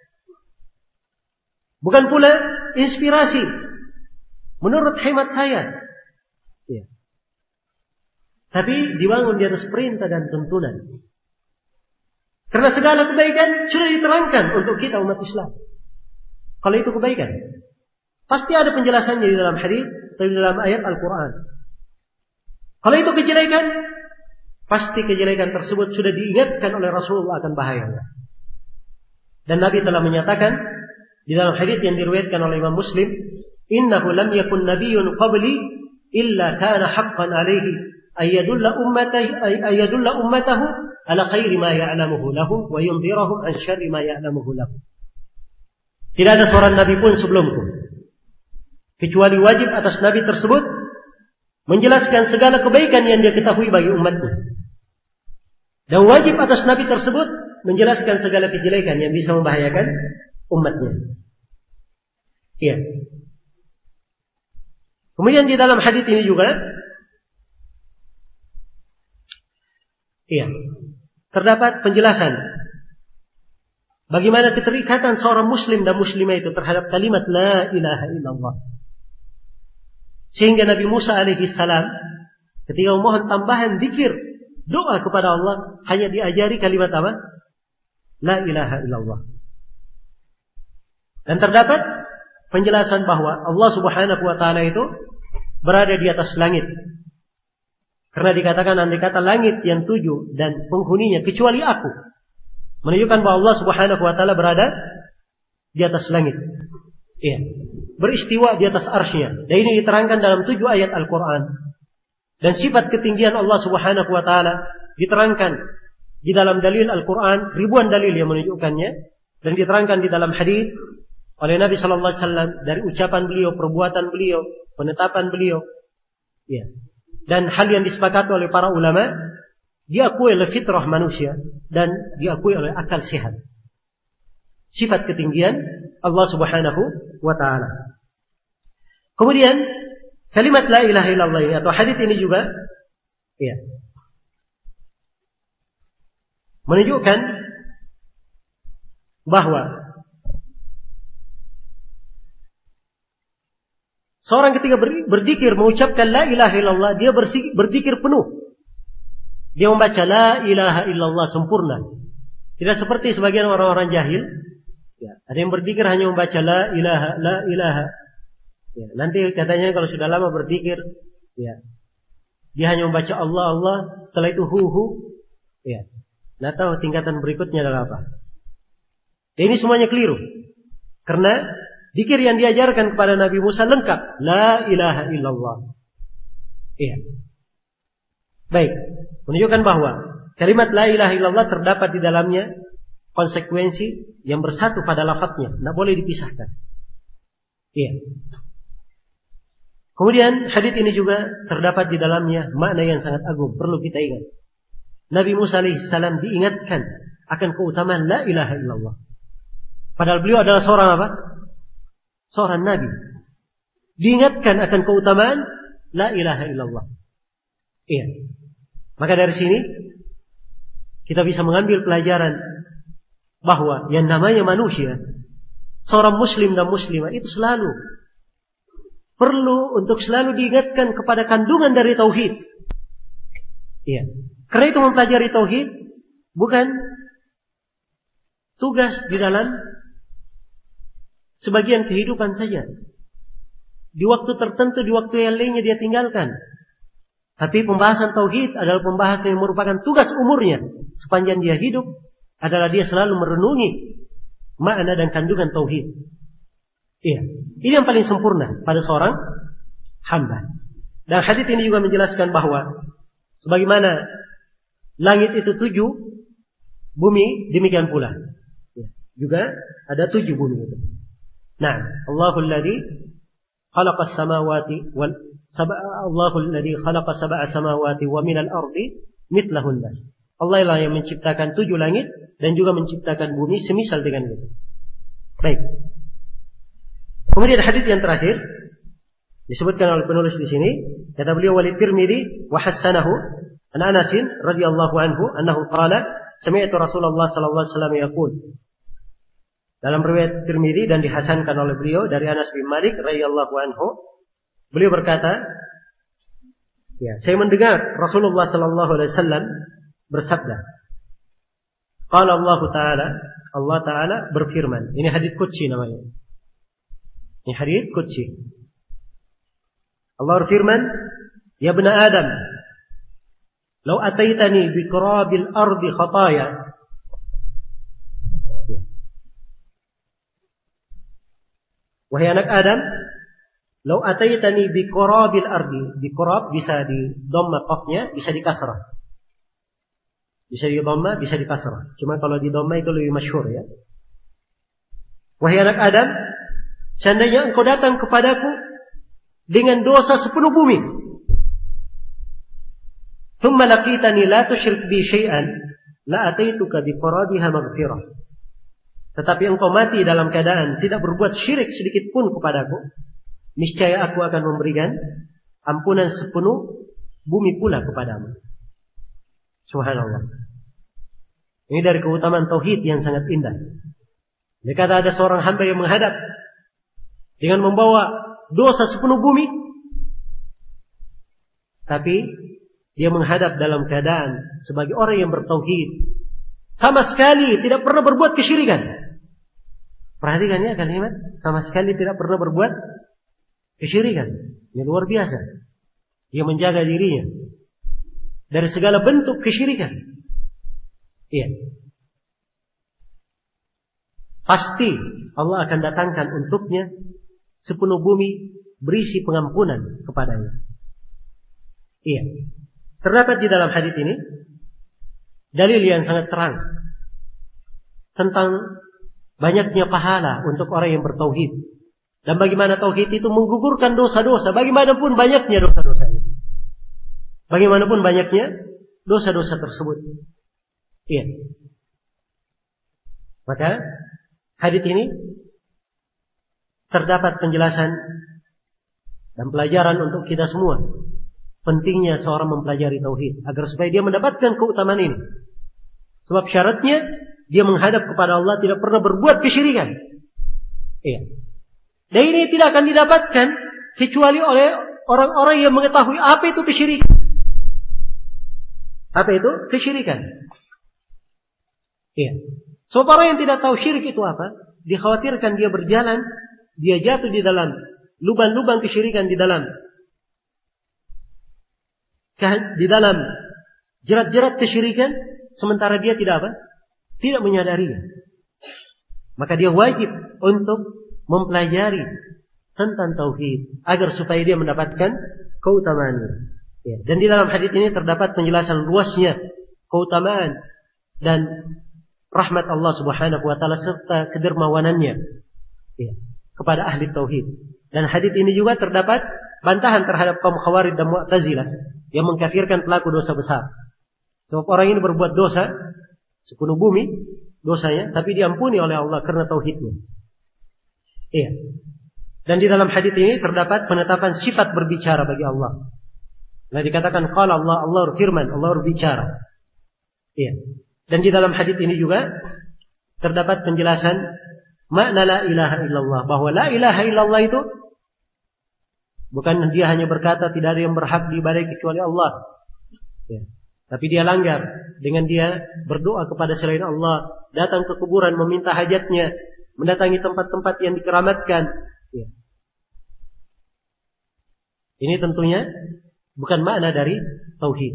Bukan pula inspirasi menurut hemat saya. Ya. Tapi dibangun di atas perintah dan tuntunan. Karena segala kebaikan sudah diterangkan untuk kita umat Islam. Kalau itu kebaikan, pasti ada penjelasannya di dalam hadis atau di dalam ayat Al-Quran. Kalau itu kejelekan, pasti kejelekan tersebut sudah diingatkan oleh Rasulullah akan bahayanya. Dan Nabi telah menyatakan di dalam hadis yang diriwayatkan oleh Imam Muslim, "Innahu lam yakun nabiyyun qabli illa kana haqqan 'alaihi ayadulla ummatahu ayadulla ummatahu ala khairi ma ya'lamuhu lahum wa yunzirahum an syarri ma ya'lamuhu lahum." Tidak ada seorang nabi pun sebelumku kecuali wajib atas nabi tersebut menjelaskan segala kebaikan yang dia ketahui bagi umatnya. Dan wajib atas nabi tersebut menjelaskan segala kejelekan yang bisa membahayakan umatnya. Iya. Kemudian di dalam hadis ini juga, iya, terdapat penjelasan bagaimana keterikatan seorang muslim dan muslimah itu terhadap kalimat la ilaha illallah. Sehingga Nabi Musa alaihi salam ketika memohon tambahan zikir, doa kepada Allah, hanya diajari kalimat apa? La ilaha illallah. Dan terdapat penjelasan bahwa Allah Subhanahu wa taala itu berada di atas langit. Karena dikatakan andai kata langit yang tujuh dan penghuninya kecuali aku, menunjukkan bahwa Allah Subhanahu wa taala berada di atas langit. Iya. Beristiwa di atas arsy-Nya. Dan ini diterangkan dalam tujuh ayat Al-Quran. Dan sifat ketinggian Allah Subhanahu wa taala diterangkan di dalam dalil Al-Quran, ribuan dalil yang menunjukkannya, dan diterangkan di dalam hadis oleh Nabi sallallahu alaihi wasallam dari ucapan beliau, perbuatan beliau, penetapan beliau. Ya. Dan hal yang disepakati oleh para ulama diakui oleh fitrah manusia dan diakui oleh akal sehat. Sifat ketinggian Allah Subhanahu wa taala. Kemudian kalimat la ilaha illallah ini atau hadis ini juga ya, menunjukkan bahwa seorang ketika berzikir mengucapkan la ilaha illallah, dia berzikir penuh. Dia membaca la ilaha illallah sempurna. Tidak seperti sebagian orang-orang jahil Ya, ada yang berzikir hanya membaca la ilaha, la ilaha. Ya, nanti katanya kalau sudah lama berzikir, ya, dia hanya membaca Allah, Allah, setelah itu hu, hu. Ya, nggak tahu tingkatan berikutnya adalah apa. Dan ini semuanya keliru. Karena zikir yang diajarkan kepada Nabi Musa lengkap. La ilaha illallah. Iya. Baik. Menunjukkan bahwa kalimat la ilaha illallah terdapat di dalamnya konsekuensi yang bersatu pada lafadznya. Tidak boleh dipisahkan. Iya. Kemudian hadits ini juga terdapat di dalamnya makna yang sangat agung. Perlu kita ingat. Nabi Musa alaihissalam diingatkan akan keutamaan la ilaha illallah. Padahal beliau adalah seorang apa? Seorang Nabi. Diingatkan akan keutamaan la ilaha illallah. Iya. Maka dari sini kita bisa mengambil pelajaran bahwa yang namanya manusia, seorang muslim dan muslimah itu selalu perlu untuk selalu diingatkan kepada kandungan dari tauhid. Iya. Karena itu mempelajari tauhid bukan tugas di dalam sebagian kehidupan saja. Di waktu tertentu, di waktu yang lainnya dia tinggalkan. Tapi pembahasan tauhid adalah pembahasan yang merupakan tugas umurnya. Sepanjang dia hidup adalah dia selalu merenungi makna dan kandungan tauhid. Iya. Ini yang paling sempurna pada seorang hamba. Dan hadits ini juga menjelaskan bahwa sebagaimana langit itu tujuh, bumi demikian pula. Ya. Juga ada tujuh bumi itu. Nah, Allahul ladzi khalaqas samawati wal sab'a Allahul ladzi khalaqa sab'a samawati wa minal ardi mithlahunna. Allah lah yang menciptakan tujuh langit dan juga menciptakan bumi semisal dengan itu. Baik. Kemudian hadis yang terakhir disebutkan oleh penulis di sini, kata beliau wali Tirmidzi wa hasanahu an Anas radhiyallahu anhu annahu qala sami'tu Rasulullah sallallahu alaihi wasallam yaqul. Dalam riwayat Tirmidzi dan dihasankan oleh beliau dari Anas bin Malik radhiyallahu anhu, beliau berkata, ya, saya mendengar Rasulullah sallallahu alaihi wasallam bersabda. Qala Allah Ta'ala, Allah Ta'ala berfirman. Ini hadits qudsi namanya. Ini hadits qudsi. Allah berfirman, ya ibna Adam, law ataitani bi qurabil ardi khataya. Wahai anak Adam, law ataitani bi qurabil ardi. Di qurab bisa di dhamma qafnya, bisa di kasrah. Bisa di dhamma, bisa di kasrah. Cuma kalau di dhamma itu lebih masyhur ya. Wahai anak Adam, seandainya engkau datang kepadaku dengan dosa sepenuh bumi, thumma laqitani la tusyrik bi syai'an la ataituka bi qurabiha maghfirah. Tetapi engkau mati dalam keadaan tidak berbuat syirik sedikit pun kepadaku, niscaya aku akan memberikan ampunan sepenuh bumi pula kepadamu. Subhanallah. Ini dari keutamaan tauhid yang sangat indah. Jika ada seorang hamba yang menghadap dengan membawa dosa sepenuh bumi, tapi dia menghadap dalam keadaan sebagai orang yang bertauhid, sama sekali tidak pernah berbuat kesyirikan. Perhatikan ya kalimat, sama sekali tidak pernah berbuat kesyirikan. Ini luar biasa. Dia menjaga dirinya dari segala bentuk kesyirikan. Iya. Pasti Allah akan datangkan untuknya sepenuh bumi berisi pengampunan kepadanya. Iya. Terdapat di dalam hadis ini dalil yang sangat terang tentang banyaknya pahala untuk orang yang bertauhid dan bagaimana tauhid itu menggugurkan dosa-dosa, bagaimanapun banyaknya dosa-dosa. Bagaimanapun banyaknya dosa-dosa tersebut. Iya. Maka hadis ini terdapat penjelasan dan pelajaran untuk kita semua. Pentingnya seorang mempelajari tauhid agar supaya dia mendapatkan keutamaan ini. Sebab syaratnya dia menghadap kepada Allah tidak pernah berbuat kesyirikan. Iya. Dan ini tidak akan didapatkan kecuali oleh orang-orang yang mengetahui apa itu kesyirikan. Apa itu kesyirikan? Iya. Sebab orang yang tidak tahu syirik itu apa, dikhawatirkan dia berjalan, dia jatuh di dalam lubang-lubang kesyirikan, di dalam di dalam jerat-jerat kesyirikan, sementara dia tidak apa? Tidak menyadarinya. Maka dia wajib untuk mempelajari tentang tauhid agar supaya dia mendapatkan keutamaannya. Ya. Dan di dalam hadis ini terdapat penjelasan luasnya keutamaan dan rahmat Allah Subhanahu wa taala serta kedermawanannya, ya, kepada ahli tauhid. Dan hadis ini juga terdapat bantahan terhadap kaum Khawarij dan Mu'tazilah yang mengkafirkan pelaku dosa besar. Sebab orang ini berbuat dosa sepenuh bumi dosanya, tapi diampuni oleh Allah karena tauhidnya. Iya. Dan di dalam hadis ini terdapat penetapan sifat berbicara bagi Allah. Nah, dikatakan qala Allah, Allah berfirman, Allah berbicara. Iya. Dan di dalam hadis ini juga terdapat penjelasan makna la ilaha illallah, bahwa la ilaha illallah itu bukan dia hanya berkata tidak ada yang berhak diibadahi kecuali Allah, ya. Tapi dia langgar dengan dia berdoa kepada selain Allah, datang ke kuburan meminta hajatnya, mendatangi tempat-tempat yang dikeramatkan, ya. Ini tentunya bukan makna dari tauhid,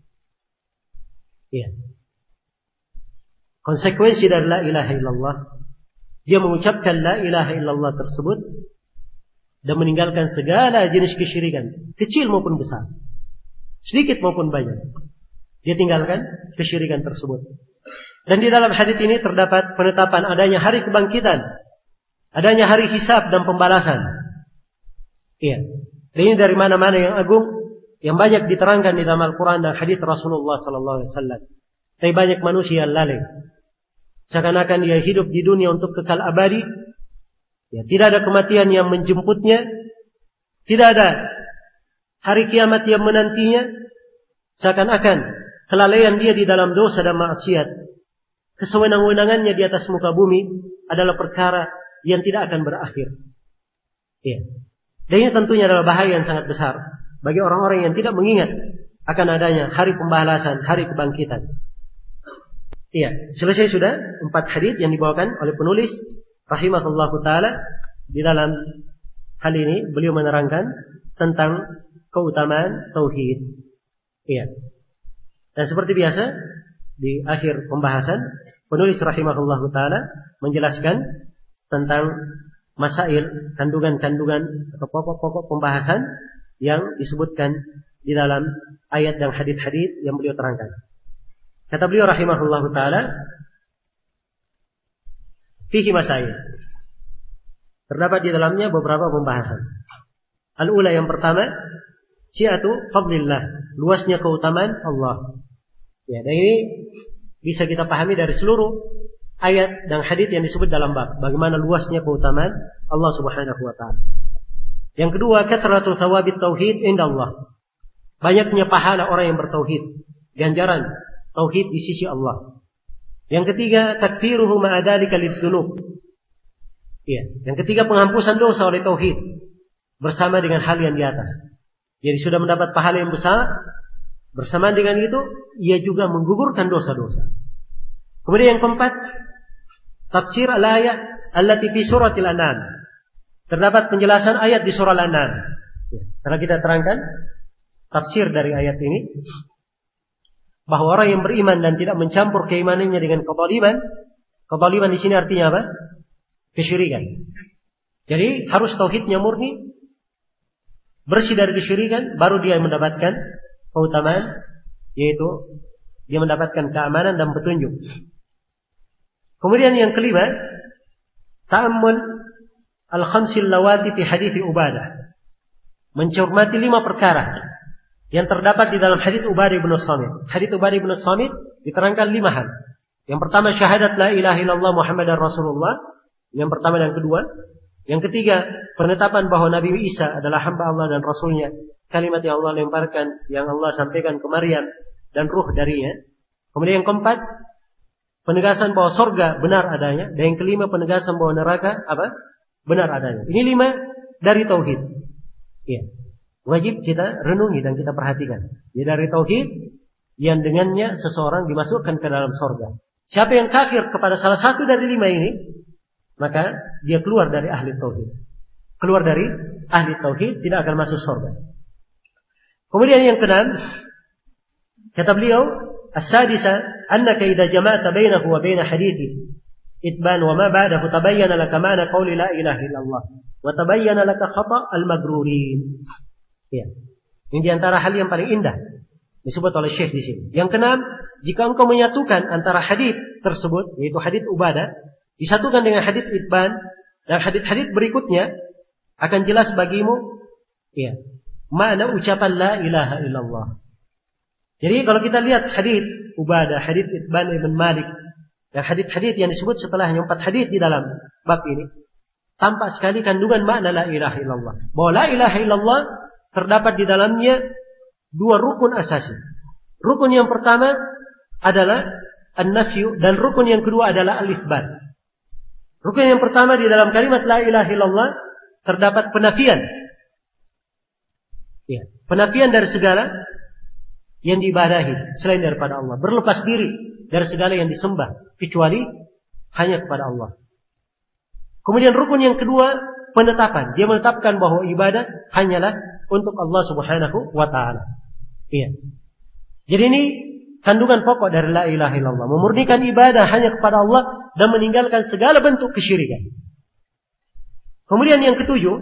ya. Konsekuensi dari la ilaha illallah, dia mengucapkan la ilaha illallah tersebut dan meninggalkan segala jenis kesyirikan, kecil maupun besar, sedikit maupun banyak. Dia tinggalkan kesyirikan tersebut. Dan di dalam hadis ini terdapat penetapan adanya hari kebangkitan, adanya hari hisab dan pembalasan. Iya. Dan ini dari mana-mana yang agung, yang banyak diterangkan di dalam Al-Quran dan hadis Rasulullah Sallallahu Alaihi Wasallam. Tapi banyak manusia lalai, seakan-akan dia hidup di dunia untuk kekal abadi. Ya, tidak ada kematian yang menjemputnya, tidak ada hari kiamat yang menantinya. Seakan-akan kelalaian dia di dalam dosa dan maksiat, kesewenang-wenangannya di atas muka bumi adalah perkara yang tidak akan berakhir. Ya. Dan ini tentunya adalah bahaya yang sangat besar bagi orang-orang yang tidak mengingat akan adanya hari pembalasan, hari kebangkitan. Iya, selesai sudah empat hadis yang dibawakan oleh penulis rahimahullahu taala. Di dalam hal ini beliau menerangkan tentang keutamaan tauhid. Iya. Dan seperti biasa di akhir pembahasan penulis rahimahullahu taala menjelaskan tentang masail, kandungan-kandungan atau pokok-pokok pembahasan yang disebutkan di dalam ayat dan hadis-hadis yang beliau terangkan. Kata beliau rahimahullahu taala, fihi masail. Terdapat di dalamnya beberapa pembahasan. Al-ula, yang pertama, syi'atu fadlillah, luasnya keutamaan Allah. Ya, dan ini bisa kita pahami dari seluruh ayat dan hadis yang disebut dalam bab bagaimana luasnya keutamaan Allah Subhanahu wa taala. Yang kedua, kathratul thawabit tauhid indallah. Banyaknya pahala orang yang bertauhid, ganjaran tauhid di sisi Allah. Yang ketiga, takfiruhu ma'adalika lidz-dzunub. Ya, yang ketiga, penghampusan dosa oleh tauhid bersama dengan hal yang di atas. Jadi sudah mendapat pahala yang besar, bersamaan dengan itu ia juga menggugurkan dosa-dosa. Kemudian yang keempat, tafsir al-ayat allati fi suratil An'am. Terdapat penjelasan ayat di surah Al-An'am. Ya, telah kita terangkan tafsir dari ayat ini, bahwa orang yang beriman dan tidak mencampur keimanannya dengan kezaliman. Kezaliman di sini artinya apa? Kesyirikan. Jadi harus tauhidnya murni, bersih dari kesyirikan, baru dia mendapatkan keutamaan, yaitu dia mendapatkan keamanan dan petunjuk. Kemudian yang kelima, ta'ammul al-khamsil lawati fi hadits Ubadah. Mencermati lima perkara yang terdapat di dalam hadits Ubadah bin Samit. Hadits Ubadah bin Samit diterangkan lima hal. Yang pertama, syahadat la ilaha illallah Muhammadar Rasulullah. Yang pertama dan kedua. Yang ketiga, penetapan bahwa Nabi Isa adalah hamba Allah dan Rasulnya. Kalimat yang Allah lemparkan, yang Allah sampaikan ke Maryam dan ruh darinya. Kemudian yang keempat, penegasan bahwa surga benar adanya. Dan yang kelima, penegasan bahwa neraka apa? Benar adanya. Ini lima dari tauhid. Ya. Wajib kita renungi dan kita perhatikan. Ini dari tauhid yang dengannya seseorang dimasukkan ke dalam surga. Siapa yang kafir kepada salah satu dari lima ini, maka dia keluar dari ahli tauhid. Keluar dari ahli tauhid, tidak akan masuk surga. Kemudian yang keenam, kata beliau, as-sadisa annaka idza jama'ta bainahu wa bain hadithi itban wa ma ba'dahu tabayyana laka ma'na qawli la ilaha illallah wa tabayyana laka khata' al-magrurin. Ya. Ini di antara hal yang paling indah disebut oleh Syekh di sini. Yang keenam, jika engkau menyatukan antara hadis tersebut, yaitu hadis Ubadah, disatukan dengan hadis Itban dan hadis-hadis berikutnya, akan jelas bagimu ya, makna ucapan la ilaha illallah. Jadi kalau kita lihat hadis Ubadah, hadis Itban ibn Malik, dan hadis-hadis yang disebut setelahnya, empat hadis di dalam bab ini, tampak sekali kandungan makna la ilaha illallah. Bahwa la ilaha illallah terdapat di dalamnya dua rukun asasi. Rukun yang pertama adalah an-nafyu dan rukun yang kedua adalah al-itsbat. Rukun yang pertama di dalam kalimat la ilaha illallah terdapat penafian. Ya, penafian dari segala yang diibadahi selain daripada Allah, berlepas diri dari segala yang disembah kecuali hanya kepada Allah. Kemudian rukun yang kedua, penetapan. Dia menetapkan bahwa ibadah hanyalah untuk Allah Subhanahu wa taala. Iya. Jadi ini kandungan pokok dari la ilaha illallah, memurnikan ibadah hanya kepada Allah dan meninggalkan segala bentuk kesyirikan. Kemudian yang ketujuh,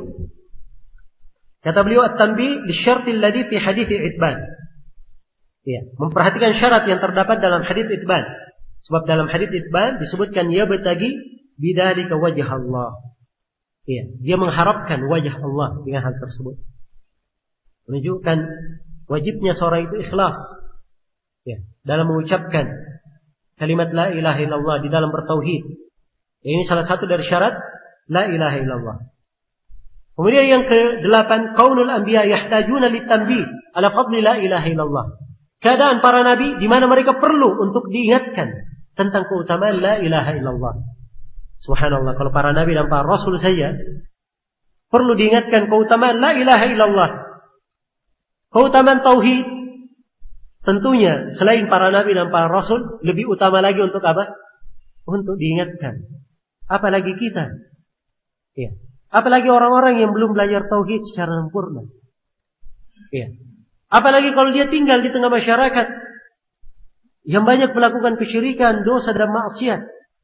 kata beliau at-tanbih lisyarti alladhi fi hadits Itban. Iya, memperhatikan syarat yang terdapat dalam hadits Itban. Sebab dalam hadits Itban disebutkan ya bertagi bidzalika wajh Allah. Iya, dia mengharapkan wajah Allah dengan hal tersebut. Menunjukkan wajibnya seorang itu ikhlas ya, dalam mengucapkan kalimat la ilaha illallah di dalam bertauhid. Ini salah satu dari syarat la ilaha illallah. Kemudian yang kedelapan, qaulul anbiya yahtajuna litanbih ala fadli la ilaha illallah. Keadaan para nabi di mana mereka perlu untuk diingatkan tentang keutamaan la ilaha illallah. Subhanallah, kalau para nabi dan para rasul saja perlu diingatkan keutamaan la ilaha illallah, keutamaan tauhid, tentunya selain para nabi dan para rasul lebih utama lagi untuk apa? Untuk diingatkan. Apalagi kita. Ya. Apalagi orang-orang yang belum belajar tauhid secara sempurna. Ya. Apalagi kalau dia tinggal di tengah masyarakat yang banyak melakukan kesyirikan, dosa dan maksiat.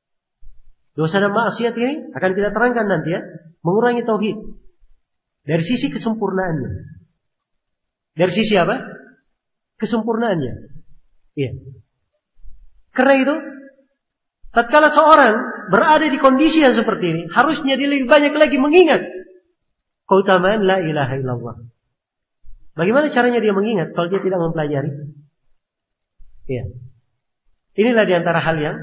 Dosa dan maksiat ini akan kita terangkan nanti ya, mengurangi tauhid. Dari sisi kesempurnaannya. Dari sisi apa? Kesempurnaannya. Iya. Karena itu, tatkala seorang berada di kondisi yang seperti ini, harusnya dia lebih banyak lagi mengingat keutamaan la ilaha illallah. Bagaimana caranya dia mengingat kalau dia tidak mempelajari? Iya. Inilah di antara hal yang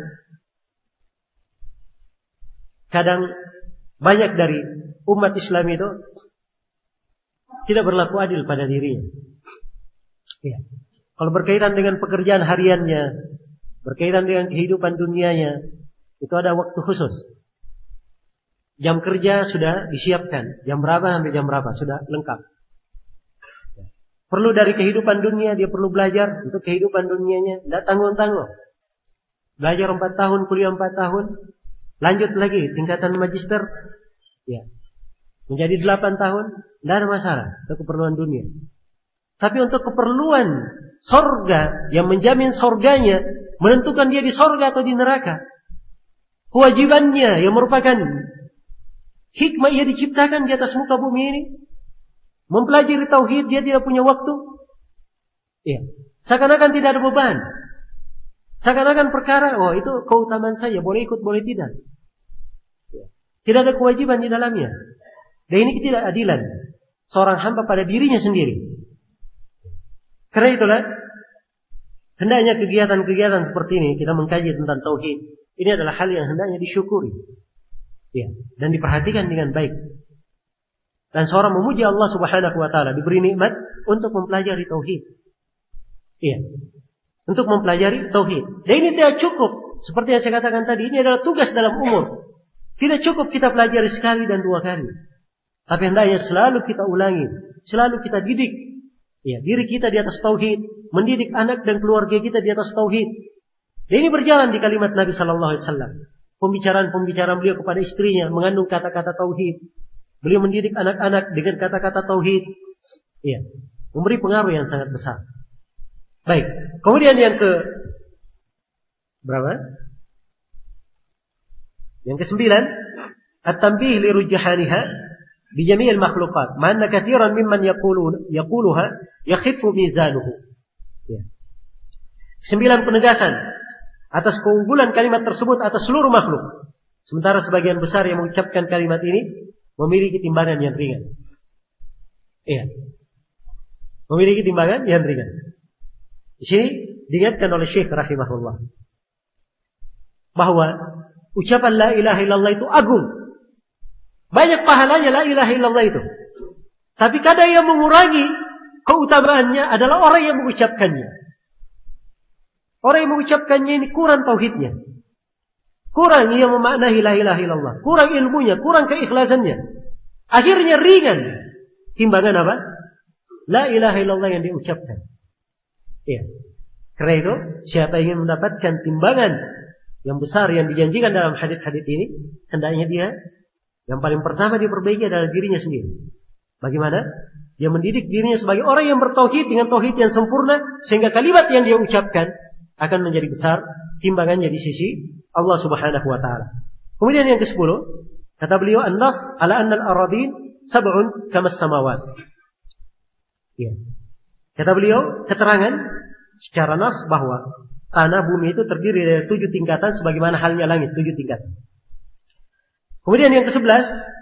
kadang banyak dari umat Islam itu tidak berlaku adil pada dirinya. Ya. Kalau berkaitan dengan pekerjaan hariannya, berkaitan dengan kehidupan dunianya, itu ada waktu khusus. Jam kerja sudah disiapkan, jam berapa sampai jam berapa sudah lengkap. Ya. Perlu dari kehidupan dunia, dia perlu belajar untuk kehidupan dunianya, tidak tanggung-tanggung. Belajar empat tahun, kuliah empat tahun, lanjut lagi tingkatan magister, ya, menjadi delapan tahun, tidak ada masalah untuk keperluan dunia. Tapi untuk keperluan sorga yang menjamin sorganya, menentukan dia di sorga atau di neraka, kewajibannya yang merupakan hikmah ia diciptakan di atas muka bumi ini, mempelajari tauhid, dia tidak punya waktu. Ya, seakan-akan tidak ada beban. Seakan-akan perkara, oh itu keutamaan saya, boleh ikut, boleh tidak. Tidak ada kewajiban di dalamnya. Dan ini ketidakadilan seorang hamba pada dirinya sendiri. Karena itulah, hendaknya kegiatan-kegiatan seperti ini, kita mengkaji tentang tauhid, ini adalah hal yang hendaknya disyukuri. Ya, dan diperhatikan dengan baik. Dan seorang memuji Allah Subhanahu wa taala, diberi nikmat untuk mempelajari tauhid. Iya. Untuk mempelajari tauhid. Dan ini tidak cukup. Seperti yang saya katakan tadi, ini adalah tugas dalam umur. Tidak cukup kita pelajari sekali dan dua kali. Tapi hendaknya selalu kita ulangi. Selalu kita didik. Ya, diri kita di atas tauhid. Mendidik anak dan keluarga kita di atas tauhid. Dan ini berjalan di kalimat Nabi Sallallahu Alaihi Wasallam. pembicaraan-pembicaraan beliau kepada istrinya mengandung kata-kata tauhid. Beliau mendidik anak-anak dengan kata-kata tauhid. Iya, memberi pengaruh yang sangat besar. Baik, kemudian yang ke berapa? Yang kesembilan, at-tanbih li rujhaniha bi jami'il makhluqat, ma anna katsiran mimman yaqulun yaquluha yakhiffu mizanuhu. Ya. Sembilan penegasan atas keunggulan kalimat tersebut atas seluruh makhluk. Sementara sebagian besar yang mengucapkan kalimat ini memiliki timbangan yang ringan. Iya. Memiliki timbangan yang ringan. Di sini diingatkan oleh Syekh rahimahullah bahwa ucapan la ilaha illallah itu agung. Banyak pahalanya la ilaha illallah itu. Tapi kadang yang mengurangi keutamaannya adalah orang yang mengucapkannya. Orang yang mengucapkannya ini kurang tauhidnya. Kurang ia memaknai la ilaha illallah. Kurang ilmunya, kurang keikhlasannya. Akhirnya ringan timbangan apa? La ilaha illallah yang diucapkan. Iya. Karena itu, siapa ingin mendapatkan timbangan yang besar yang dijanjikan dalam hadis-hadis ini, hendaknya dia yang paling pertama dia perbaiki adalah dirinya sendiri. Bagaimana? Dia mendidik dirinya sebagai orang yang bertauhid dengan tauhid yang sempurna, sehingga kalimat yang dia ucapkan akan menjadi besar timbangannya di sisi Allah Subhanahu wa taala. Kemudian yang kesepuluh, kata beliau, an-nas ala anna al-aradin sab'un kama as-samawat. Ya. Kata beliau, keterangan secara nas bahwa tanah bumi itu terdiri dari tujuh tingkatan sebagaimana halnya langit, tujuh tingkatan. Kemudian yang kesebelas,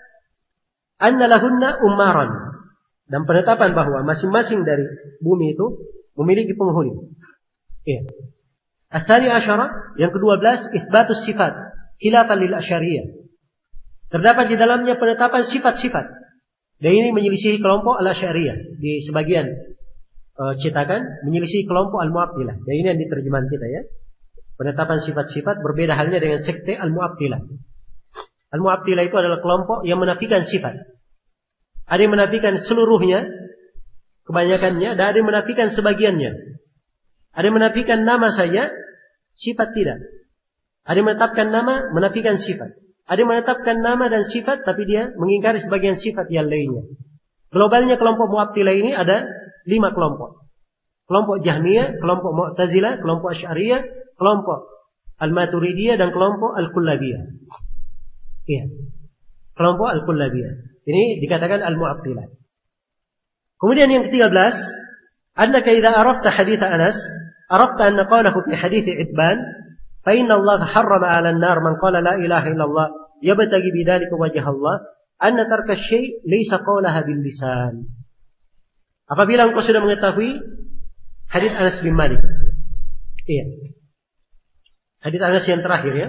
anna lahunna ummaran, dan penetapan bahwa masing-masing dari bumi itu memiliki penghuni. Iya. As-sani asyara, yang kedua belas, isbatus sifat khilafan lil asyariyah. Terdapat di dalamnya penetapan sifat-sifat. Dan ini menyelisihi kelompok al-asyariyah di sebagian uh, cetakan, menyelisihi kelompok al-mu'attilah. Dan ini yang diterjemahan kita ya. Penetapan sifat-sifat berbeda halnya dengan sekte al-mu'attilah. Al-mu'attilah itu adalah kelompok yang menafikan sifat. Ada yang menafikan seluruhnya, kebanyakannya, dan ada yang menafikan sebagiannya. Ada yang menafikan nama saja, sifat tidak. Ada yang menetapkan nama, menafikan sifat. Ada yang menetapkan nama dan sifat, tapi dia mengingkari sebagian sifat yang lainnya. Globalnya kelompok Mu'attilah ini ada lima kelompok. Kelompok Jahmiyah, kelompok Mu'tazilah, kelompok Asy'ariyah, kelompok Al-Maturidiyah, dan kelompok Al-Kullabiyah. Iya. Kelompok Al-Kullabiyah. Ini dikatakan Al-Mu'attilah. Kemudian yang ketiga belas, annaka idza arafta hadits Anas, arafta anna qawlahu fi hadits Itban, fa inna Allah harrama 'ala an-nar man qala la ilaha illallah yabtaghi bidzalika wajha Allah, anna tarka syai' laysa qawlaha bil lisan. Apabila engkau sudah mengetahui hadits Anas bin Malik. Iya. Hadits Anas yang terakhir ya.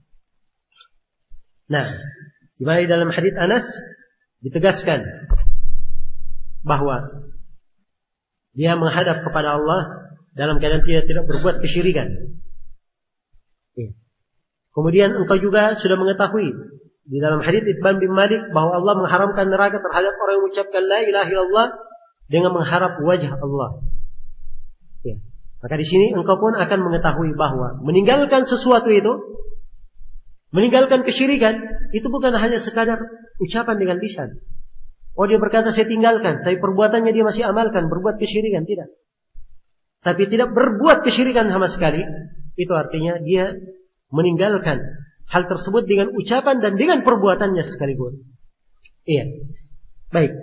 Nah, di mana dalam hadits Anas ditegaskan bahwa dia menghadap kepada Allah dalam keadaan dia tidak berbuat kesyirikan. Ya. Kemudian engkau juga sudah mengetahui di dalam hadits Itban bin Malik bahwa Allah mengharamkan neraka terhadap orang yang mengucapkan la ilaha illallah dengan mengharap wajah Allah. Ya. Maka di sini engkau pun akan mengetahui bahwa meninggalkan sesuatu itu, meninggalkan kesyirikan, itu bukan hanya sekadar ucapan dengan lisan. Oh, dia berkata saya tinggalkan, tapi perbuatannya dia masih amalkan, berbuat kesyirikan, tidak. Tapi tidak berbuat kesyirikan sama sekali, itu artinya dia meninggalkan hal tersebut dengan ucapan dan dengan perbuatannya sekaligus. Iya. Baik.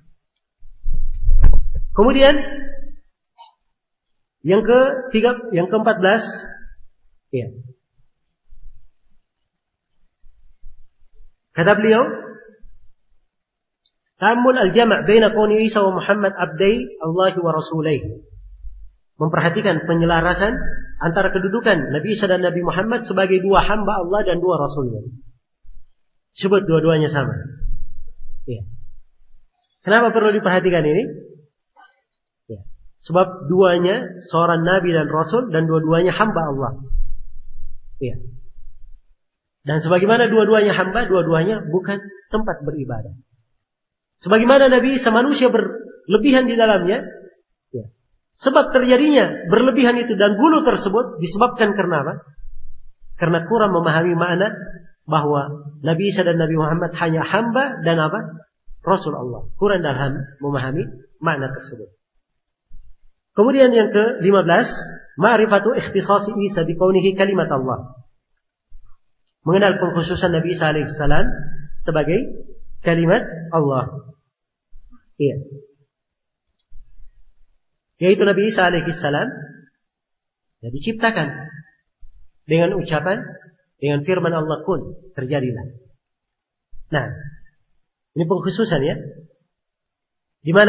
Kemudian yang ketiga, yang keempat belas, iya. Kata beliau, ta'ammul al-jama' baina qawli Isa wa Muhammad abdai Allah wa rasulih. Memperhatikan penyelarasan antara kedudukan Nabi Isa dan Nabi Muhammad sebagai dua hamba Allah dan dua rasulnya. Sebut dua-duanya sama. Ya. Kenapa perlu diperhatikan ini? Ya. Sebab duanya seorang Nabi dan Rasul dan dua-duanya hamba Allah. Ya. Dan sebagaimana dua-duanya hamba, dua-duanya bukan tempat beribadah. Sebagaimana Nabi Isa manusia berlebihan di dalamnya, ya. Sebab terjadinya berlebihan itu dan gulu tersebut disebabkan karena apa? Karena kurang memahami makna bahwa Nabi Isa dan Nabi Muhammad hanya hamba dan apa? Rasul Allah. Kurang dalam memahami makna tersebut. Kemudian yang ke lima belas, ma'rifatu ikhtisasi Isa biqaunihi kalimat Allah. Mengenal pengkhususan Nabi Isa alaihissalam sebagai kalimat Allah. Iya. Yaitu Nabi Isa alaihissalam ya, diciptakan dengan ucapan, dengan firman Allah kun, terjadilah. Nah, ini pengkhususan ya. Di mana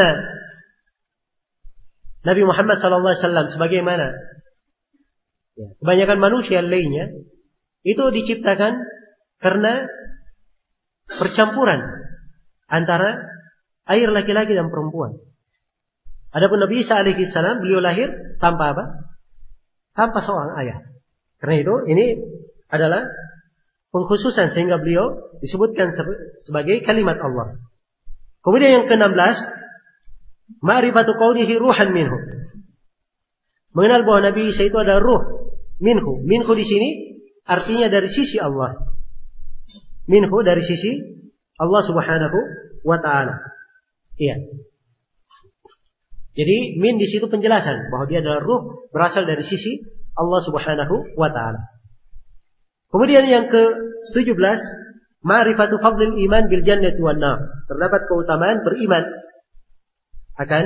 Nabi Muhammad sallallahu alaihi wasallam sebagaimana ya, kebanyakan manusia lainnya itu diciptakan karena percampuran antara air laki-laki dan perempuan. Adapun Nabi Isa alaihi salam beliau lahir tanpa apa? Tanpa seorang ayah. Karena itu ini adalah pengkhususan sehingga beliau disebutkan sebagai kalimat Allah. Kemudian yang ke enam belas, ma'rifatu qaunihi ruhan minhu. Mengenal bahwa Nabi Isa itu adalah ruh minhu. Minhu di sini artinya dari sisi Allah. Minhu dari sisi Allah Subhanahu wa taala. Iya. Jadi min di situ penjelasan bahwa dia adalah ruh berasal dari sisi Allah Subhanahu wa taala. Kemudian yang ke tujuh belas, ma'rifatu fadlil iman bil jannati wan nar. Terdapat keutamaan beriman akan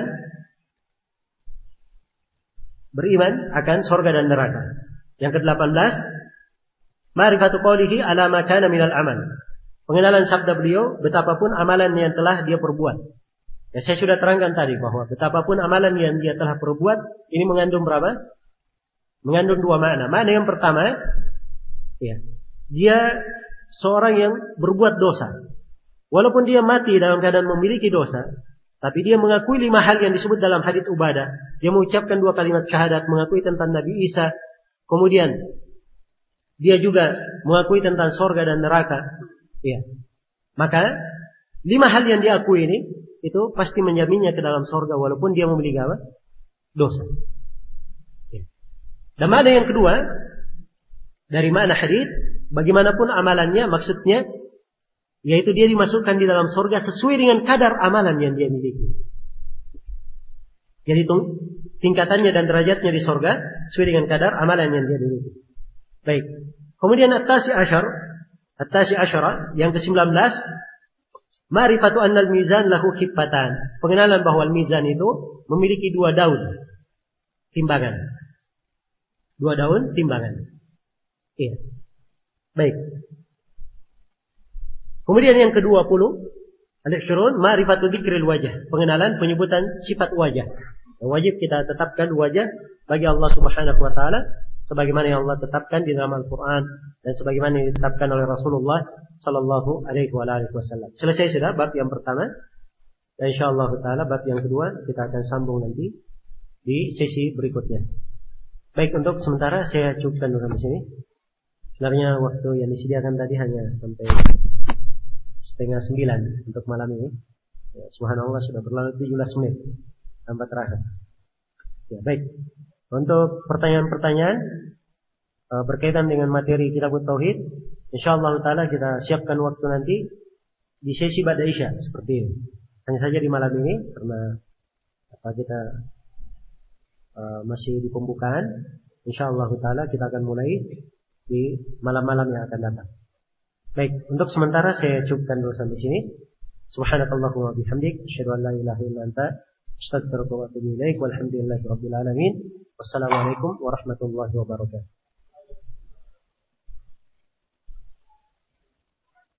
beriman akan surga dan neraka. Yang ke delapan belas, ma'rifatu qaulihi ala ma kana minal amal. Pengenalan sabda beliau betapapun amalan yang telah dia perbuat. Ya, saya sudah terangkan tadi bahwa betapapun amalan yang dia telah perbuat ini mengandung berapa? Mengandung dua makna. Makna yang pertama, ya, dia seorang yang berbuat dosa. Walaupun dia mati dalam keadaan memiliki dosa, tapi dia mengakui lima hal yang disebut dalam hadits ubadah. Dia mengucapkan dua kalimat syahadat, mengakui tentang Nabi Isa. Kemudian dia juga mengakui tentang surga dan neraka. Ya. Maka lima hal yang dia akui ini itu pasti menjaminnya ke dalam surga walaupun dia memiliki apa? Dosa. Ya. Dan makna yang kedua dari makna hadis, bagaimanapun amalannya, maksudnya yaitu dia dimasukkan di dalam surga sesuai dengan kadar amalan yang dia miliki. Jadi tingkatannya dan derajatnya di surga sesuai dengan kadar amalan yang dia miliki. Baik. Kemudian at-tasi asyar, at-tasi asyara yang ke sembilan belas, ma'rifatu annal mizan lahu kiffatan. Pengenalan bahwa mizan itu memiliki dua daun timbangan. Dua daun timbangan. Iya. Baik. Kemudian yang kedua puluh, al-ishrun ma'rifatu dzikril wajah. Pengenalan penyebutan sifat wajah. Wajib kita tetapkan wajah bagi Allah Subhanahu wa taala sebagaimana yang Allah tetapkan di dalam Al-Qur'an dan sebagaimana yang ditetapkan oleh Rasulullah sallallahu alaihi wasallam. Selesai sudah bab yang pertama. Dan insyaallah taala bab yang kedua kita akan sambung nanti di sesi berikutnya. Baik, untuk sementara saya cukupkan dulu di sini. Sebenarnya waktu yang disediakan tadi hanya sampai setengah sembilan untuk malam ini. Ya, subhanallah sudah berlalu tujuh belas menit tanpa terasa. Ya, baik. Untuk pertanyaan-pertanyaan uh, berkaitan dengan materi Kitabut Tauhid, insyaallah taala kita siapkan waktu nanti di sesi ba'da Isya seperti ini. Hanya saja di malam ini karena apa kita uh, masih di pembukaan, insyaallah taala kita akan mulai di malam-malam yang akan datang. Baik, untuk sementara saya cukupkan dulu sampai sini. Subhanakallahumma bihamdik, asyhadu an la ilaha illa anta, astaghfiruka wa atubu ilaik. Walhamdulillahirabbil alamin. Wassalamualaikum warahmatullahi wabarakatuh.